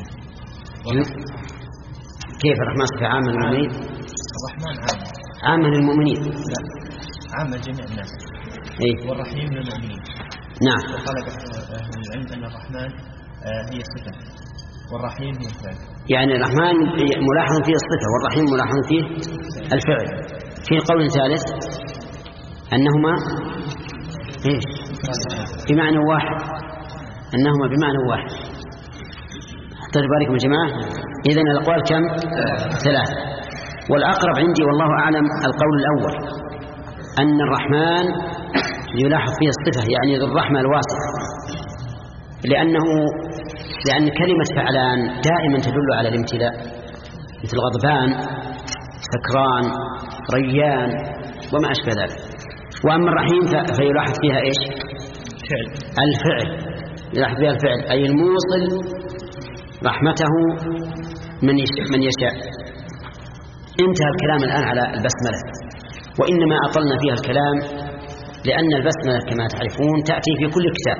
كيف الرحمن صفة عامة للمؤمنين؟ الرحمن عام عامة للمؤمنين، لا عامة جميع الناس. إيه؟ والرحيم للمؤمنين. نعم. وقال أهل العلم أن الرحمن هي الصفة والرحيم هي الفعل. يعني الرحمن ملاحظ فيه الصفة والرحيم ملاحظ فيه الفعل. في قول ثالث أنهما إيش؟ بمعنى واحد، أنهما بمعنى واحد. طيب باركم يا جماعة. إذن الأقوال كم؟ ثلاثة. والأقرب عندي والله أعلم القول الأول، أن الرحمن يلاحظ فيه الصفة، يعني ذو الرحمة الواسعة، لأنه لأن كلمة فعلان دائما تدل على الامتلاء، مثل غضبان، سكران، ريان وما أشبه ذلك. وأما الرحيم فيلاحظ فيها إيش؟ الفعل، يلاحظ فيها الفعل، أي الموصل رحمته من من يشاء. انتهى الكلام الآن على البسملة، وإنما أطلنا فيها الكلام لأن البسملة كما تعرفون تأتي في كل كتاب.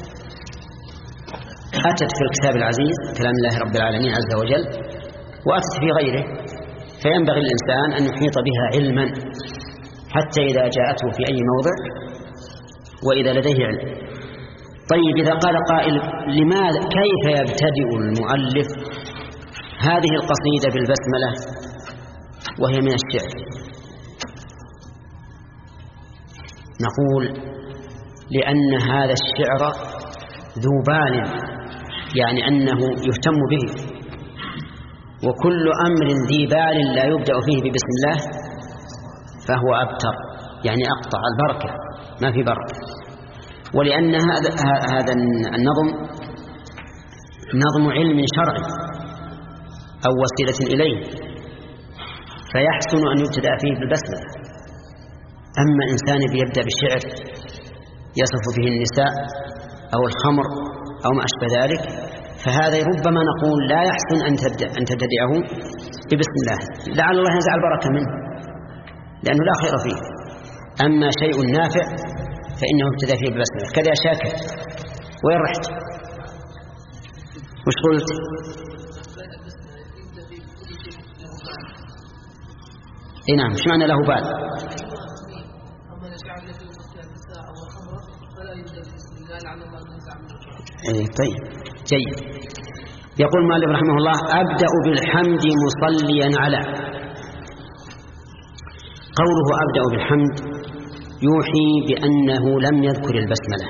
أتت في الكتاب العزيز كلام الله رب العالمين عز وجل، وأتت في غيره، فينبغي الإنسان أن يحيط بها علما حتى إذا جاءته في أي موضع وإذا لديه علم. طيب إذا قال قائل لماذا كيف يبتدئ المؤلف هذه القصيدة بالبسملة وهي من الشعر؟ نقول لأن هذا الشعر ذو بال، يعني أنه يهتم به، وكل أمر ذي بال لا يبدأ فيه ببسم الله فهو أبتر، يعني أقطع البركة، ما في بركة. ولأن هذا هذا النظم نظم علم شرعي أو وسيلة إليه، فيحسن أن يبتدأ فيه بالبسملة. أما إنسان يبدأ بالشعر يصف فيه النساء أو الخمر أو ما أشبه ذلك، فهذا ربما نقول لا يحسن أن تبدأ أن تبتدئه ببسم الله، لعل الله ينزع البركة منه لأنه لا خير فيه. أما شيء نافع فإنه ابتدأ فيه بالبسملة. كذا يا شاكر، وين رحت؟ وش قلت؟ إيه نعم، مش معنى له بال؟ إيه طيب جيد. يقول مالك رحمه الله: أبدأ بالحمد مصليا على. قوله أبدأ بالحمد يوحي بأنه لم يذكر البسملة.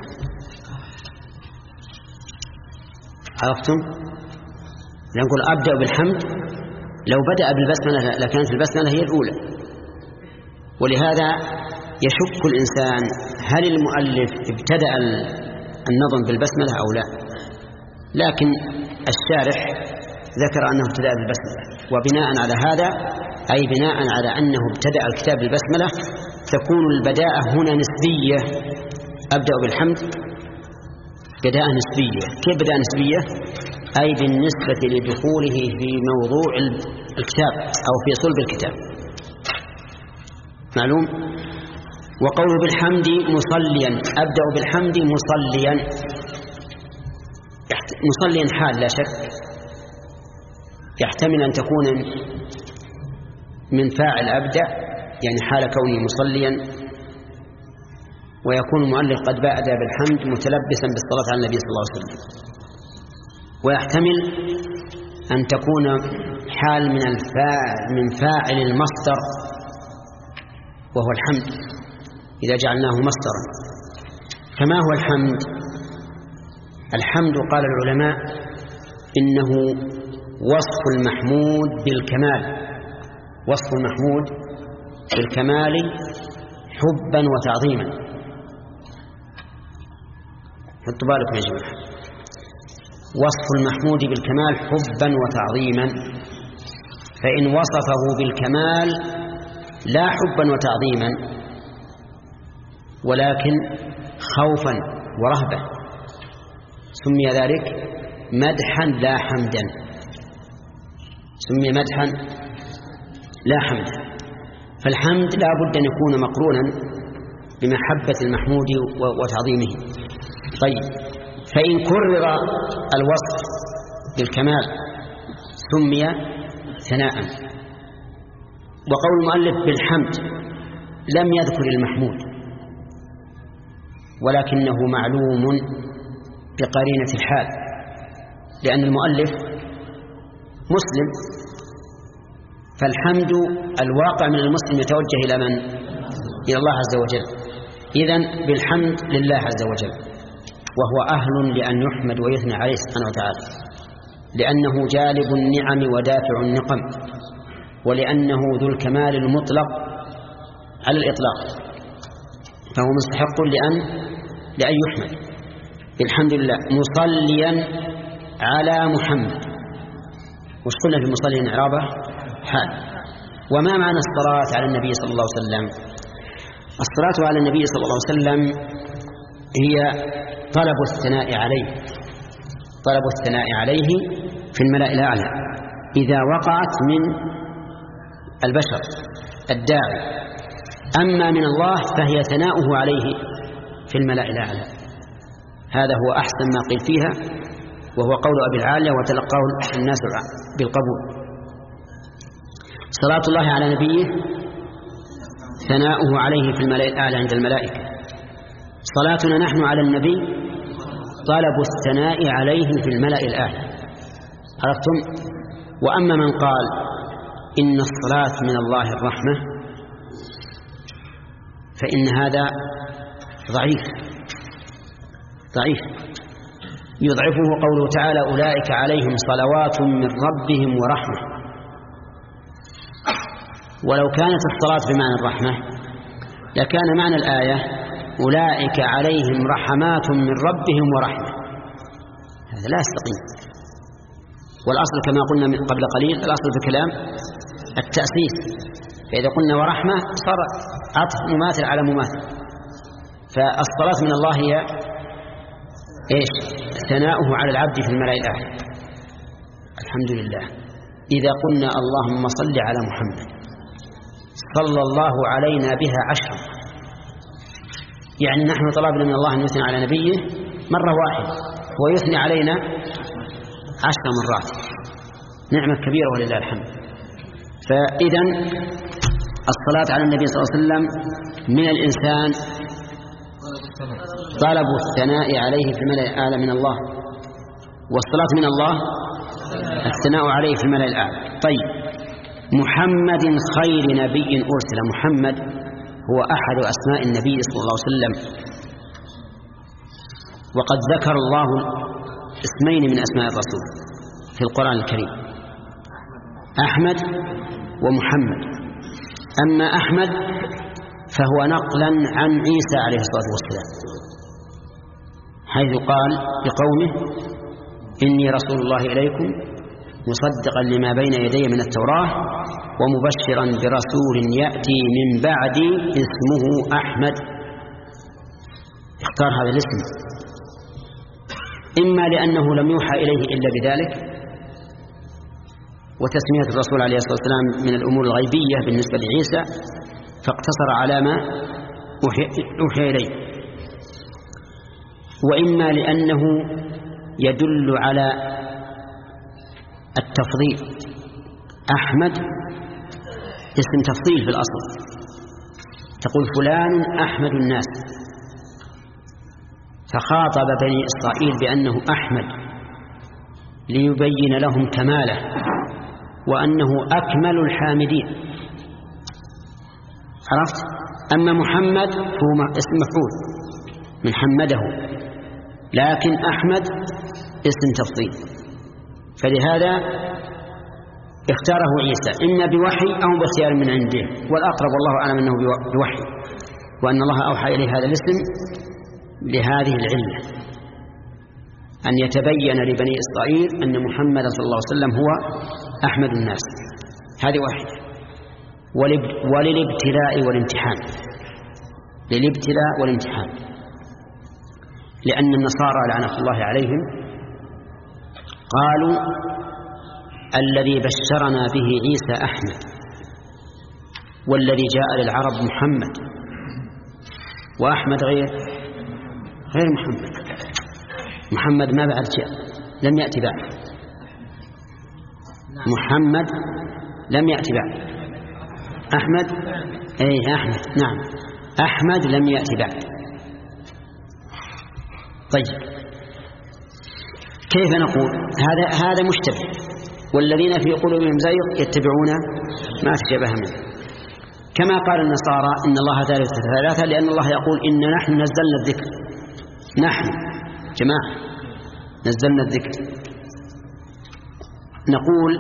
عرفتم؟ نقول أبدأ بالحمد، لو بدأ بالبسملة لكانت البسملة هي الأولى. ولهذا يشك الإنسان هل المؤلف ابتدأ النظم بالبسملة أو لا، لكن الشارح ذكر أنه ابتدأ بالبسملة، وبناء على هذا أي بناء على أنه ابتدأ الكتاب بالبسملة تكون البداءة هنا نسبية. أبدأ بالحمد بداءة نسبية. كيف بداءة نسبية؟ أي بالنسبة لدخوله في موضوع الكتاب أو في صلب الكتاب، معلوم؟ وقوله بالحمد مصليا، أبدأ بالحمد مصليا، مصليا حال لا شك، يحتمل أن تكون من فاعل أبدأ يعني حال كوني مصليا، ويكون المؤلف قد بادأ بالحمد متلبسا بالصلاة على النبي صلى الله عليه وسلم. ويحتمل أن تكون حال من الفاعل من فاعل المصدر وهو الحمد إذا جعلناه مصدرا. فما هو الحمد؟ الحمد قال العلماء إنه وصف المحمود بالكمال، وصف المحمود بالكمال حبا وتعظيما. حطوا بالكم يا جماعة، وصف المحمود بالكمال حبا وتعظيما، فإن وصفه بالكمال لا حبا وتعظيما ولكن خوفا ورهبة سمي ذلك مدحا لا حمدا، سمي مدحا لا حمدا. فالحمد لا بد أن يكون مقرونا بمحبة المحمود وتعظيمه. طيب، فإن كرر الوصف بالكمال سمي ثناء. وقول المؤلف بالحمد لم يذكر المحمود، ولكنه معلوم بقرينة الحال، لأن المؤلف مسلم، فالحمد الواقع من المسلم يتوجه إلى من؟ إلى الله عز وجل. إذن بالحمد لله عز وجل، وهو أهل لأن يحمد ويثنى عليه سبحانه وتعالى. لأنه جالب النعم ودافع النقم، ولأنه ذو الكمال المطلق على الإطلاق، فهو مستحق لأن لأن يحمد. الحمد لله مصليا على محمد. وش قلنا في مصليا إعرابه؟ حال. وما معنى الصلاة على النبي صلى الله عليه وسلم؟ الصلاة على النبي صلى الله عليه وسلم هي طلب الثناء عليه، طلب الثناء عليه في الملأ الأعلى إذا وقعت من البشر الداعي. أما من الله فهي ثناؤه عليه في الملأ الأعلى. هذا هو أحسن ما قيل فيها، وهو قول أبي العالية وتلقاه الناس بالقبول. صلاة الله على نبيه ثناؤه عليه في الملأ الأعلى عند الملائكة. صلاتنا نحن على النبي طلب الثناء عليه في الملأ الأعلى. عرفتم؟ وأما من قال إن الصلاة من الله الرحمة فإن هذا ضعيف ضعيف يضعفه قوله تعالى أولئك عليهم صلوات من ربهم ورحمة. ولو كانت الصلاة بمعنى الرحمة لكان معنى الآية أولئك عليهم رحمات من ربهم ورحمة. هذا لا يستقيم. والأصل كما قلنا من قبل قليل، الأصل في الكلام التأسيس، فإذا قلنا ورحمة صار عطف مماثل على مماثل. فالصلاة من الله هي إيش؟ ثناؤه على العبد في الملأ الأعلى. الحمد لله. إذا قلنا اللهم صل على محمد صلى الله علينا بها عشرا، يعني نحن طلبنا من الله أن يثني على نبيه مرة واحدة ويثني علينا عشر مرات، نعمة كبيرة ولله الحمد. فإذا الصلاة على النبي صلى الله عليه وسلم من الإنسان طلب الثناء عليه في الملأ الأعلى من الله، والصلاة من الله الثناء عليه في الملأ الأعلى. طيب، محمد خير نبي أرسل. محمد هو أحد أسماء النبي صلى الله عليه وسلم، وقد ذكر الله اسمين من أسماء الرسول في القرآن الكريم، أحمد ومحمد. أما أحمد فهو نقلا عن عيسى عليه الصلاة والسلام، حيث قال لقومه إني رسول الله إليكم مصدقا لما بين يدي من التوراة ومبشرا برسول يأتي من بعدي اسمه أحمد. اختار هذا الاسم إما لأنه لم يوحى إليه إلا بذلك، وتسمية الرسول عليه الصلاة والسلام من الأمور الغيبية بالنسبة لعيسى فاقتصر على ما أوحي إليه، وإما لأنه يدل على التفضيل. أحمد اسم تفضيل في الأصل، تقول فلان أحمد الناس، فخاطب بني إسرائيل بأنه أحمد ليبين لهم كماله وأنه أكمل الحامدين. عرفت؟ أما محمد هو اسم مفعول من حمده، لكن أحمد اسم تفضيل، فلهذا اختاره عيسى إما بوحي أو باختيار من عنده، والأقرب والله أعلم أنه بوحي، وأن الله أوحى إليه هذا الاسم لهذه العلة، أن يتبين لبني إسرائيل أن محمد صلى الله عليه وسلم هو أحمد الناس. هذه واحدة. وللابتلاء والامتحان، للابتلاء والامتحان، لأن النصارى لعنة الله عليهم قالوا الذي بشرنا به عيسى أحمد، والذي جاء للعرب محمد، وأحمد غير غير محمد. محمد ما بعد جاء، لم يأتي بعد. محمد لم يأتي بعد. أحمد أي أحمد نعم، أحمد لم يأتي بعد. طيب، كيف نقول هذا هذا مشتبه، والذين في قلوبهم زيغ يتبعون ما تشابه منه، كما قال النصارى إن الله ثالث ثلاثة، لأن الله يقول إن نحن نزلنا الذكر، نحن جماعة نزلنا الذكر. نقول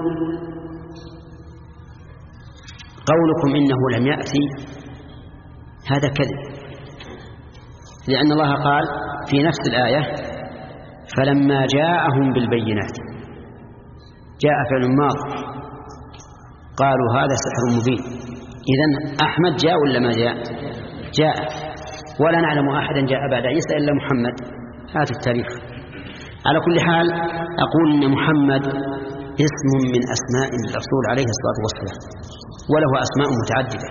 قولكم إنه لم يأتي هذا كذب، لأن الله قال في نفس الآية فلما جاءهم بالبينات، جاء فعل ماض، قالوا هذا سحر مبين. إذن أحمد جاء ولا ما جاء؟ جاء، ولا نعلم أحدا جاء بعد عيسى إلا محمد، هذا التاريخ. على كل حال أقول إن محمد اسم من أسماء الرسول عليه الصلاة والسلام، وله أسماء متعددة.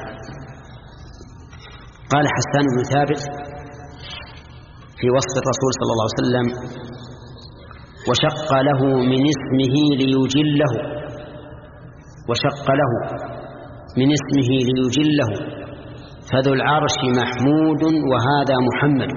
قال حسان بن ثابت في وصف الرسول صلى الله عليه وسلم: وشق له من اسمه ليجله، وشق له من اسمه ليجله، فذو العرش محمود وهذا محمد.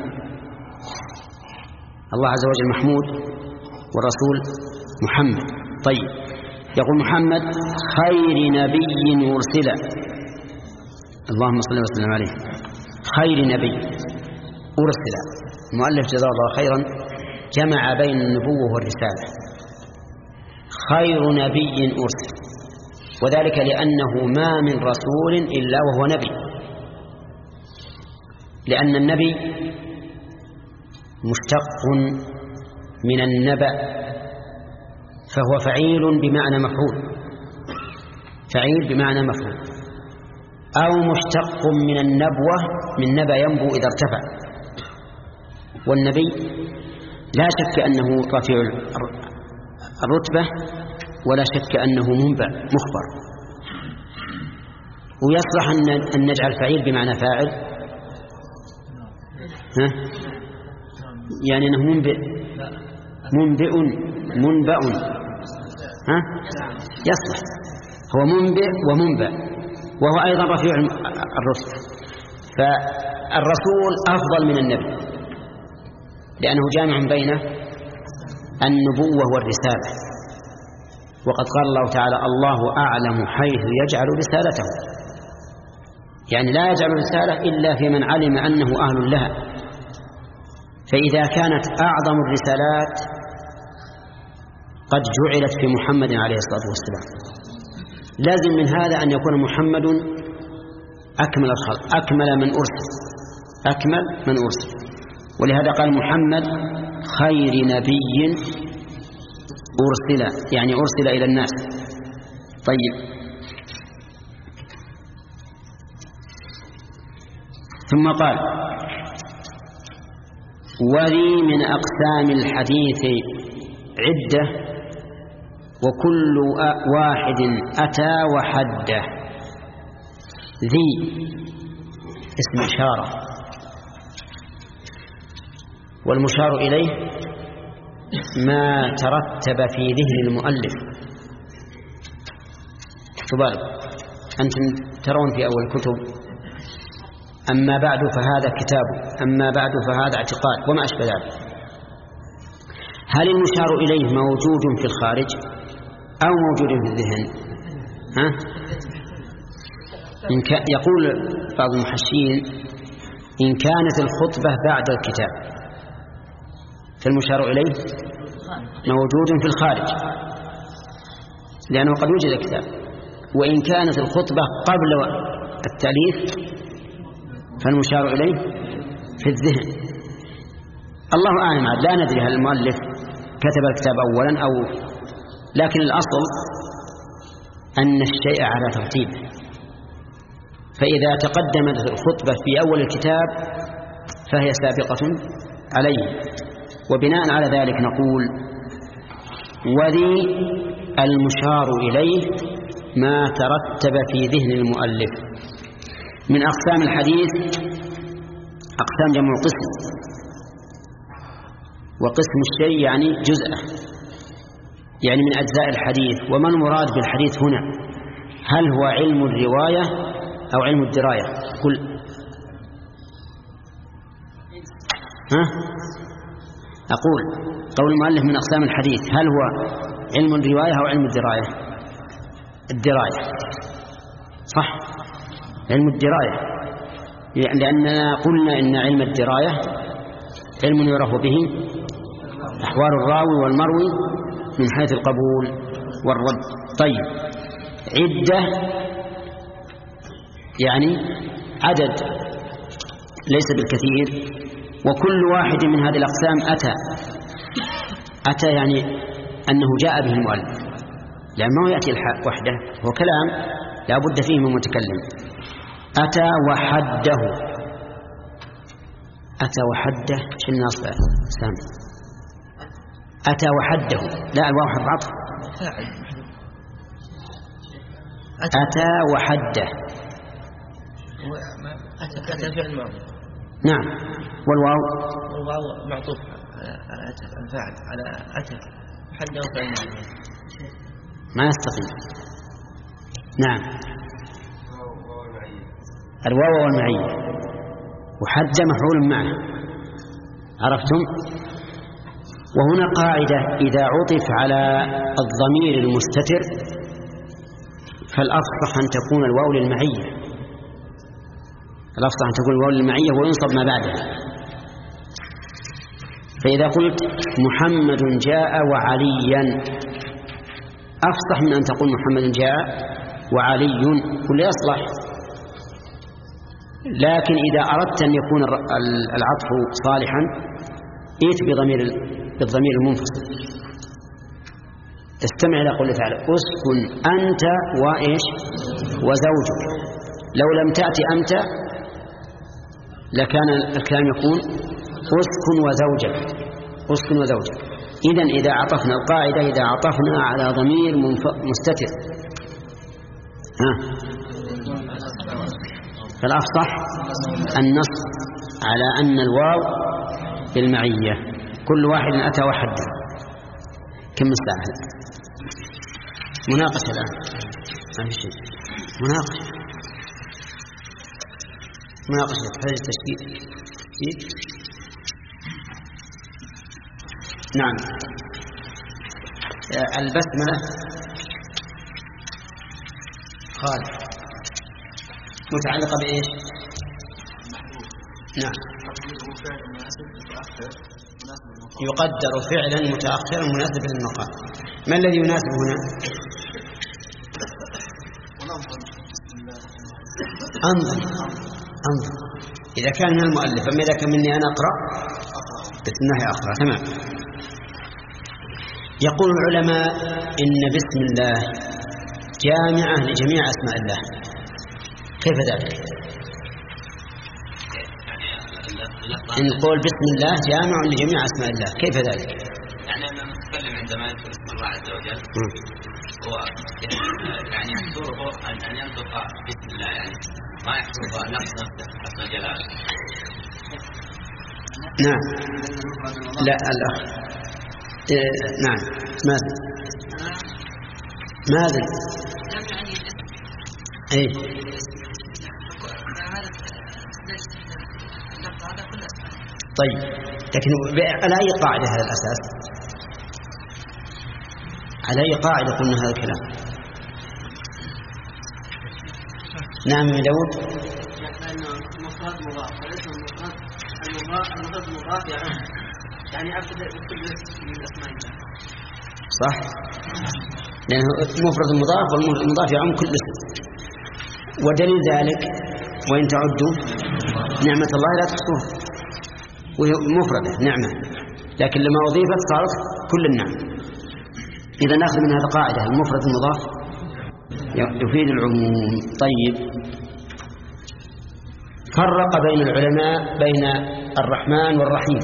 الله عز وجل محمود والرسول محمد. طيب، يقول محمد خير نبي أرسل، اللهم صل وسلم عليه، خير نبي أرسل. المؤلف جزاه الله خيرا جمع بين النبوة والرسالة، خير نبي أرسل، وذلك لأنه ما من رسول إلا وهو نبي، لأن النبي مشتق من النبأ، فهو فعيل بمعنى مفعول، فعيل بمعنى مفعول، أو مشتق من النبوة، من نبأ ينبو إذا ارتفع. والنبي لا شك أنه رفيع الرتبة، ولا شك أنه منبأ مخبر. ويصلح أن نجعل فعيل بمعنى فاعل، ها؟ يعني أنه منبئ، منبئ، منبأ، ها؟ يصلح، هو منبئ ومنبأ، وهو أيضا رفيع الرتبة. فالرسول أفضل من النبي لأنه جامع بين النبوة والرسالة. وقد قال الله تعالى: الله أعلم حيث يجعل رسالته، يعني لا يجعل رسالة إلا في من علم أنه أهل لها. فإذا كانت أعظم الرسالات قد جعلت في محمد عليه الصلاة والسلام، لازم من هذا أن يكون محمد أكمل الخلق، أكمل من أرسل، أكمل من أرسل. ولهذا قال محمد خير نبي أرسل، يعني أرسل إلى الناس. طيب، ثم قال: وذي من أقسام الحديث عدة، وكل واحد أتى وحده. ذي اسم إشارة، والمشار إليه ما ترتب في ذهن المؤلف. تبالغ أنتم ترون في أول الكتب أما بعد فهذا كتاب، أما بعد فهذا اعتقاد، وما أشبه ذلك. هل المشار إليه موجود في الخارج أو موجود في الذهن؟ ها؟ إن ك... يقول بعض المحشين: إن كانت الخطبة بعد الكتاب فالمشار إليه موجود في الخارج لأنه قد وجد الكتاب، وإن كانت الخطبة قبل التأليف فالمشار إليه في الذهن. الله أعلم، لا ندري هل المؤلف كتب الكتاب أولا أو، لكن الأصل أن الشيء على ترتيبه، فإذا تقدمت الخطبة في أول الكتاب فهي سابقة عليه. وبناء على ذلك نقول: وذي المشار إليه ما ترتب في ذهن المؤلف. من أقسام الحديث، أقسام جمع قسم، وقسم الشيء يعني جزءه، يعني من أجزاء الحديث. وما المراد بالحديث هنا؟ هل هو علم الرواية أو علم الدراية؟ قل ها؟ أقول قول المؤلف من أقسام الحديث، هل هو علم الرواية أو علم الدراية؟ الدراية، صح، علم الدراية، لأننا قلنا إن علم الدراية علم يعرف به أحوال الراوي والمروي من حيث القبول والرد. طيب، عدة يعني عدد ليس بالكثير، وكل واحد من هذه الأقسام أتى. أتى يعني أنه جاء به المؤلف، لأنه ما يأتي الحق وحده، هو كلام لا بد فيه من متكلم. أتى وحده. أتى وحده شو النصب سام؟ أتى وحده، لا الواو حرف عطف. أتى وحده. أتى فعل ماضي. نعم، والواو والواو معطوف على أتى الفاعل على أتى وحده فعل ماضي. ما يستقيم. نعم، الواو والمعية، وحد مفعول معه، عرفتم؟ وهنا قاعدة: إذا عطف على الضمير المستتر فالأفصح أن تكون الواو للمعية، الأفصح أن تكون الواو للمعية وينصب ما بعدها. فإذا قلت محمد جاء وعليا أفصح من أن تقول محمد جاء وعلي، كل يصلح. لكن إذا أردت أن يكون العطف صالحا ائت بضمير بالضمير المنفصل. استمع إلى قوله تعالى: أسكن أنت وإيش وزوجك. لو لم تأتي أنت لكان الكلام يكون أسكن وزوجك، أسكن وزوجك. إذن إذا عطفنا القاعدة، إذا عطفنا على ضمير مستتر ها فالأفصح النص على أن الواو بالمعية. كل واحد أتى وحده. كم الساعة؟ مناقشة الآن، ما في شيء. مناقشة مناقشة تحتاج تشكيل. نعم، البسملة خالد متعلقة بإيش؟ نعم، يقدر فعلا متأخرا مناسبا للمقام. ما الذي يناسب هنا؟ أنظر أنظر إذا كان من المؤلف، أما إذا كان مني أنا أقرأ بسم الله أقرأ. تمام. يقول العلماء إن بسم الله جامعة لجميع أسماء الله. كيف ذلك؟ إن قول بسم الله جامع لجميع أسماء الله، كيف ذلك؟ يعني أن المتكلم عندما يذكر اسم الله عز وجل هو يعني يحصره أن ينطق بسم الله، يعني ما يحصره نفس نفسه حسن جلاله. نعم، لا الأخ إيه نعم. ماذا ماذا ايه طيب، لكن على أي قاعدة هذا الأساس؟ على أي قاعدة قلنا هذا الكلام؟ نعم من داود. لأنه المفرد مضاف وليس المفرد المفرد مضاف يعني أبدا بكل اسم من الأسماء الله. صح، لأنه المفرد المضاف والمضاف يعم كل اسم. ودليل ذلك وإن تعدوا نعمة الله لا تحصوها، وهي مفردة نعمة، لكن لما أضيفت صارت كل النعم. إذا نأخذ من هذا قاعدة: المفرد المضاف يفيد العموم. طيب، فرق بين العلماء بين الرحمن والرحيم.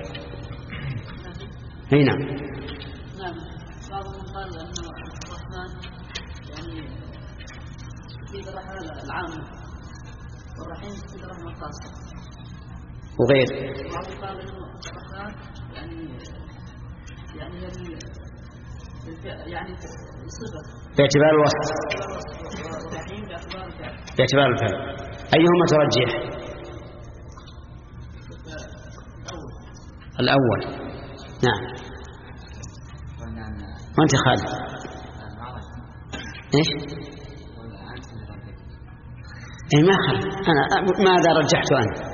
هنا نعم، بعضهم قال أن الرحمن يعني يفيد الرحمة العامة، والرحيم يفيد الرحمة الخاصة. وغير بعضهم قال أن الرحمن يعني يعني يعني صفة باعتبار الوصف، والرحيم باعتبار الفعل. باعتبار الفعل. أيهما ترجح؟ الأول. نعم. وأنت خالد إيش؟ إيه ما خالد، أنا ماذا رجحت أنا؟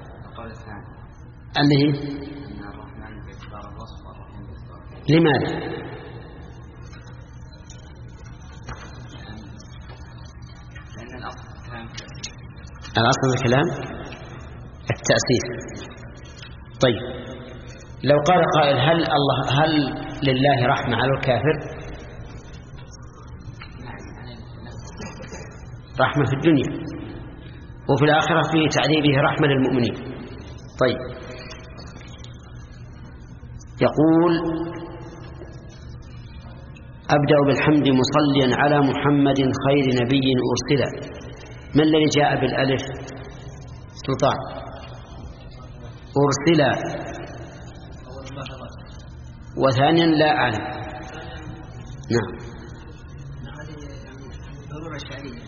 اللي هي لماذا؟ الأصل في الكلام التأسيس. طيب لو قال قائل هل الله هل لله رحمة على الكافر؟ رحمة في الدنيا وفي الآخرة في تعذيبه رحمة للمؤمنين. طيب يقول أبدأ بالحمد مصليا على محمد خير نبي أرسل. من الذي جاء بالألف؟ سلطان. أرسل وثانيا لا أعلم. نعم. ضرورة شعرية.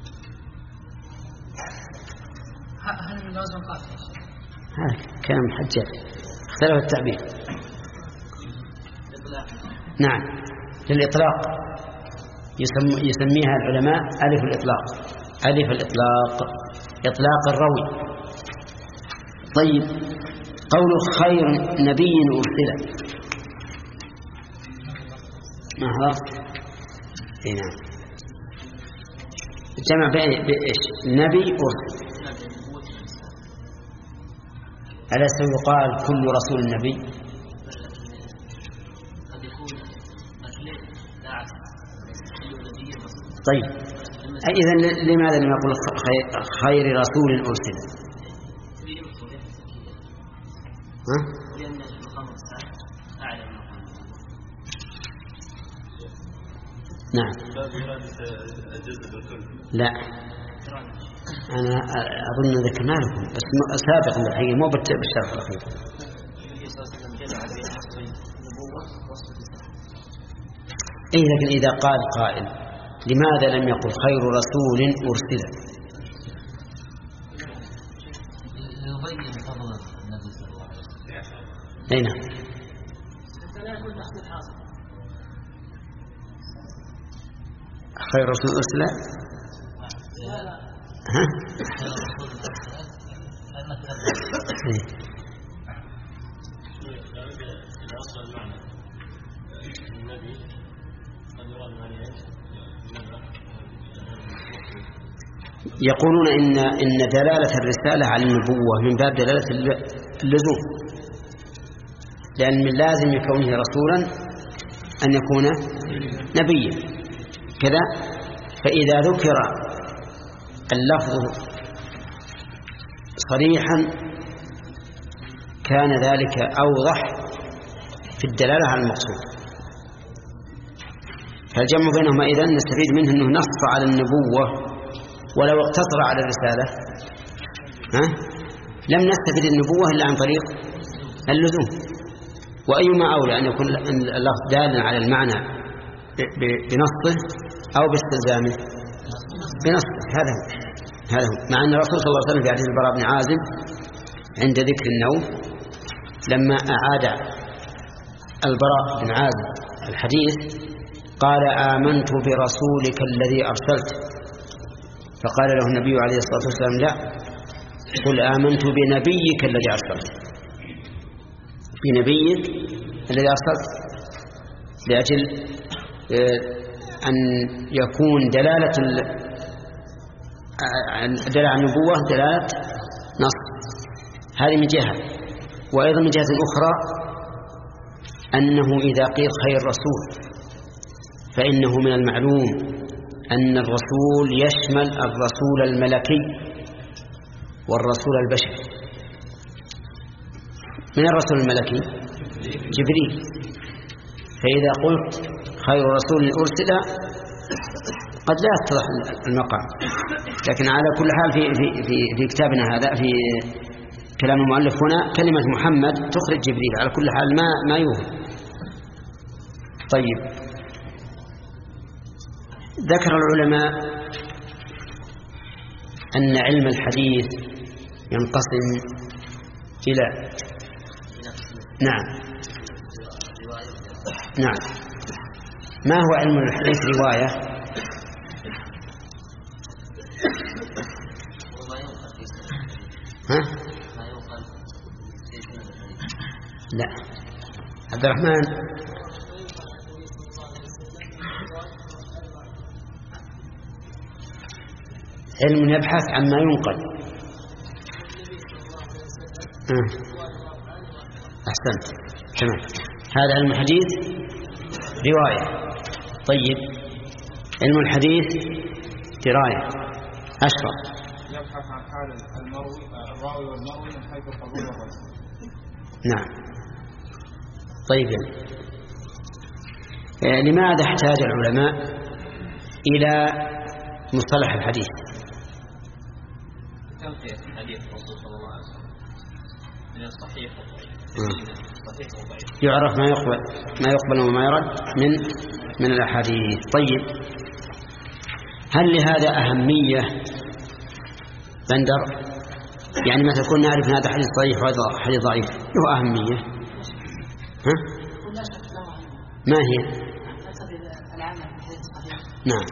هل من لازم قاتل؟ هذا كلام حجاج اختلف التعبير. نعم للإطلاق يسم يسميها العلماء ألف الإطلاق. ألف الإطلاق إطلاق الروي. طيب قول خير نبي أرسل ما هو؟ نعم الجمع بإيش؟ نبي أرسل. أليس يقال كل رسول نبي؟ طيب إذن لماذا لم يقول خير رسول أرسل؟ ها؟ نعم. لا أنا أظن ذكرنا لكم بس سابقا بالحقيقة مو بالشرح الأخير. إيه لكن إذا قال قائل لماذا لم يقل خير رسول أرسل؟ يبين فضل النبي صلى الله عليه وسلم. أي نعم. خير رسول أرسل ها؟ إيه. يقولون إن إن دلالة الرسالة على النبوة من باب دلالة اللزوم، لأن من لازم كونه رسولا أن يكون نبيا كذا. فإذا ذكر اللفظ صريحا كان ذلك أوضح في الدلالة على المقصود. فالجمع بينهما إذن نستفيد منه أنه نص على النبوة ولو اقتصر على الرسالة ها؟ لم نستفيد النبوة إلا عن طريق اللزوم. وأيما أولى أن يكون اللفظ دالا على المعنى بنصه أو باستلزامه؟ بنصه. هذا هو هذا هو مع أن الرسول صلى الله عليه وسلم في حديث البراء بن عازب عند ذكر النوم لما أعاد البراء بن عازب الحديث قال آمنت برسولك الذي أرسلت، فقال له النبي عليه الصلاة والسلام لا، قل آمنت بنبيك الذي أرسلت، بنبيك الذي أرسلت، لأجل أن يكون دلالة دلالة على النبوة دلالة نص. هذه من جهة. وأيضا من جهة أخرى أنه إذا قيل خير رسول فإنه من المعلوم أن الرسول يشمل الرسول الملكي والرسول البشري. من الرسول الملكي؟ جبريل. فإذا قلت خير رسول أرسل قد لا يتضح المقام، لكن على كل حال في, في, في, في كتابنا هذا في كلام المؤلف هنا كلمة محمد تخرج جبريل على كل حال ما ما يوهم. طيب ذكر العلماء أن علم الحديث ينقسم إلى نعم نعم ما هو علم الحديث؟ رواية ها؟ لا عبد الرحمن علم يبحث عما ينقل. آه. أحسنت، تمام. هذا علم الحديث رواية. طيب علم الحديث دراية. أشرف. يبحث عن حال المروي الراوي والمروي من حيث القبول والرد. نعم. طيب آه لماذا احتاج العلماء إلى مصطلح الحديث؟ كم في حديث الرسول صلى الله عليه وسلم من الصحيح والضعيف، يعرف ما يقبل ما يقبل وما يرد من من الأحاديث. طيب هل لهذا أهمية بندر؟ يعني ما تكون نعرف هذا حديث صحيح وهذا حديث ضعيف له أهمية. ها؟ ما هي؟ نعم.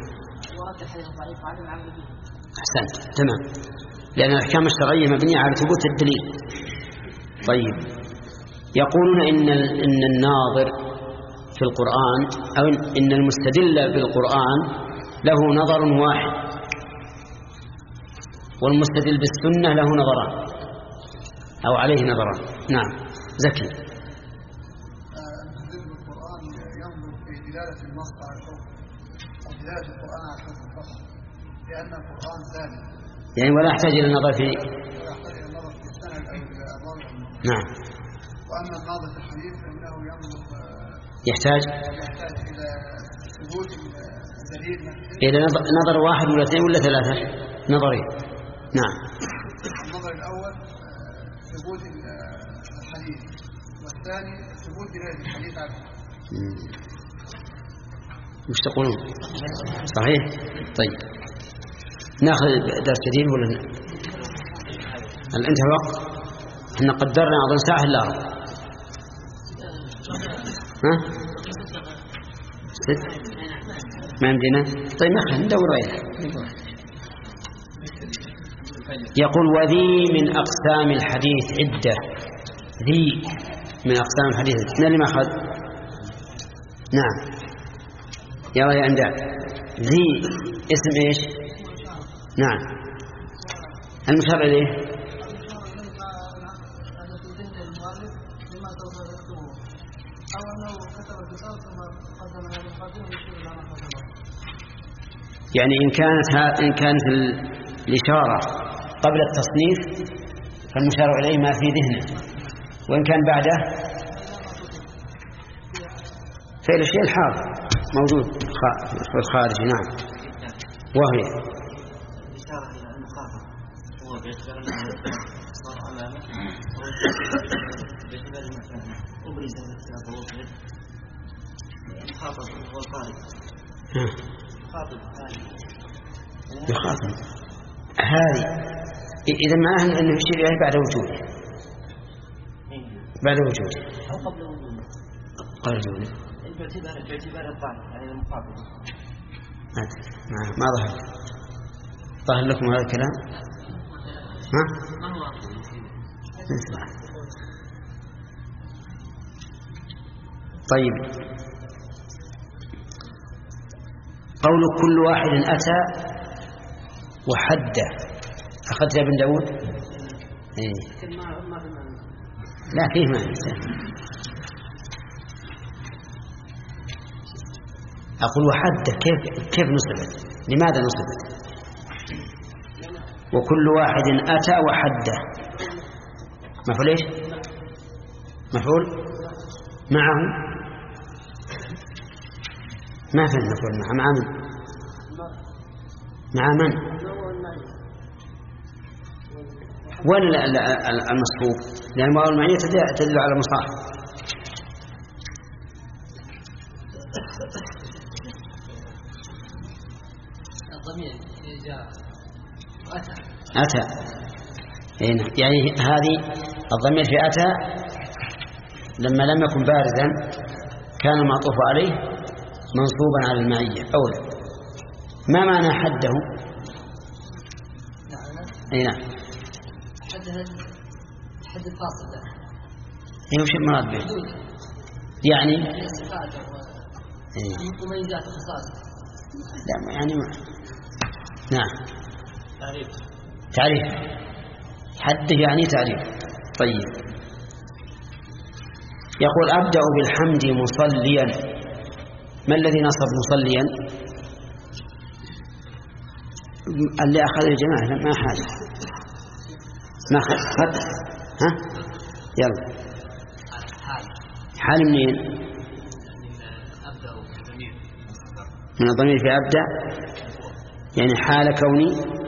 أحسنت، تمام. لأن الأحكام الشرعية مبنية على ثبوت الدليل. طيب يقولون إن إن الناظر في القرآن أو إن المستدل بالقرآن له نظر واحد، والمستدل بالسنة له نظران أو عليه نظران. نعم زكي. المستدل بالقرآن ينظر في دلالة النص على الحكم أو دلالة القرآن على الحكم فقط، لأن القرآن ثابت يعني ولا يحتاج إلى النظر في ولا يحتاج إلى النظر في السند أو الراوي. نعم. وأما الناظر في الحديث فإنه ينظر يحتاج يحتاج إلى ثبوت الدليل إلى نظر واحد ولا اثنين ولا ثلاثة نظرين. نعم. النظر الأول ثبوت الحديث، والثاني ثبوت دلالة الحديث على مش تقولون صحيح؟ طيب ناخذ درس جديد ولا هل انتهى الوقت؟ احنا قدرنا اظن ساعة الا ربع. ها؟ ست؟ ما عندنا؟ طيب ناخذ ندور عليها. يقول وذي من أقسام الحديث عدة. ذي من أقسام الحديث من اللي ما أخذ؟ نعم يلا يا أنداء. ذي اسم إيش؟ نعم المشار إليه يعني إن كانت ها إن كانت الإشارة قبل التصنيف فالمشار إليه ما في ذهنه، وإن كان بعده فعل الشيء الحاضر موجود في الخارج. نعم. وهي الإشارة إلى المخاطر هو بيعتبر أنه صار أمامه بيعتبر المكان أبرز هذا الكتاب المخاطر هو القارئ يخاطب يخاطب هذه إذا معناه أنه يشير إليه بعد وجوده بعد وجوده أو قبل وجوده قبل وجوده باعتبار باعتبار الظاهر يعني المخاطب. ما ما ظهر ظهر لكم هذا الكلام؟ ها؟ طيب قول كل واحد أتى وحده أخذت ابن داود؟ إيه. لا فيه ما أقول وحده كيف كيف نصبت؟ لماذا نصبت؟ وكل واحد أتى وحده مفعول إيش؟ مفعول معه ما في المفعول مع مع من؟ مع من؟ وين المصحوب؟ لأن المواو المعنية تدل على المصاحب. الضمير جاء أتى أتى يعني هذه الضمير في أتى لما لم يكن بارزا كان المعطوف عليه منصوبا على المعية أولا. ما معنى حده؟ أي نعم حد حد الفاصل ده هي وش المراد به؟ يعني مميزات وخصائص. لا يعني ما. نعم تعريف تعريف حده يعني تعريف. طيب يقول أبدأ بالحمد مصليا. ما الذي نصب مصليا؟ اللي أخذ الجماعة ما حاجة ما أخذ. ها يلا حال منين؟ من الضمير في أبدأ يعني حال كوني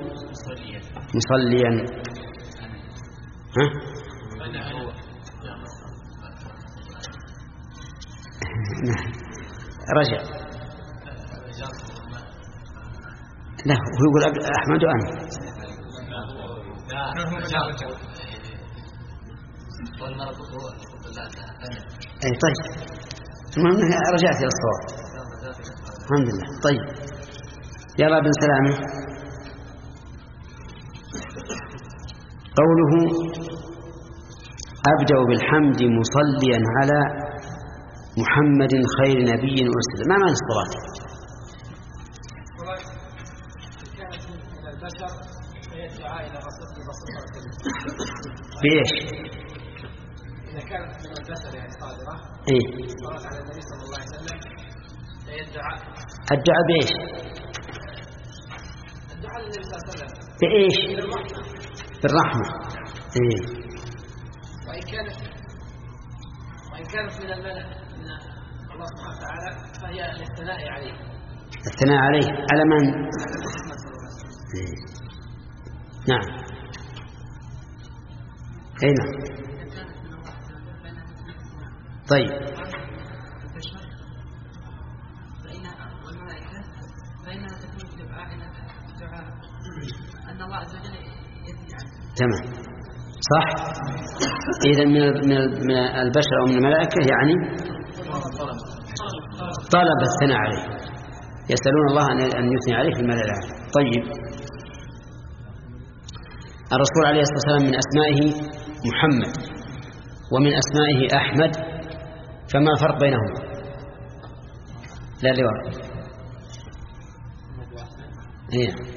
مصليا. ها رجع لا هو يقول أحمد وأنا أي طيب المهم رجعت إلى الصواب الحمد لله. طيب يلا بن سلامة قوله أبدأ بالحمد مصليا على محمد خير نبي أرسل. ما معنى الصلاة؟ بإيش؟ إذا كانت من البشر يعني صادرة إيه؟ صلاة على النبي صلى الله عليه وسلم يدعى الدعاء بإيش؟ الدعاء للنبي صلى الله عليه وسلم بإيش؟ بالرحمة. بالرحمة. إيه؟ وإن كانت وإن كانت من الملأ من الله سبحانه وتعالى فهي للثناء عليه. الثناء عليه على من؟ إيه؟ نعم. أي نعم. طيب تمام صح. إذا من من البشر أو من الملائكة يعني طلب الثناء عليه، يسألون الله أن يثني عليه في الملائكة. طيب الرسول عليه الصلاة والسلام من أسمائه محمد ومن أسمائه أحمد، فما الفرق بينهما؟ لا لواء إيه.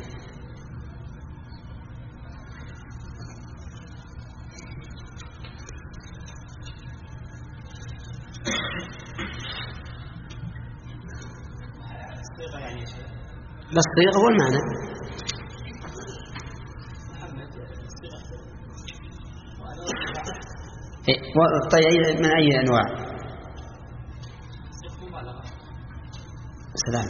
بس الصيغة والمعنى. طيب من أي أنواع؟ سلام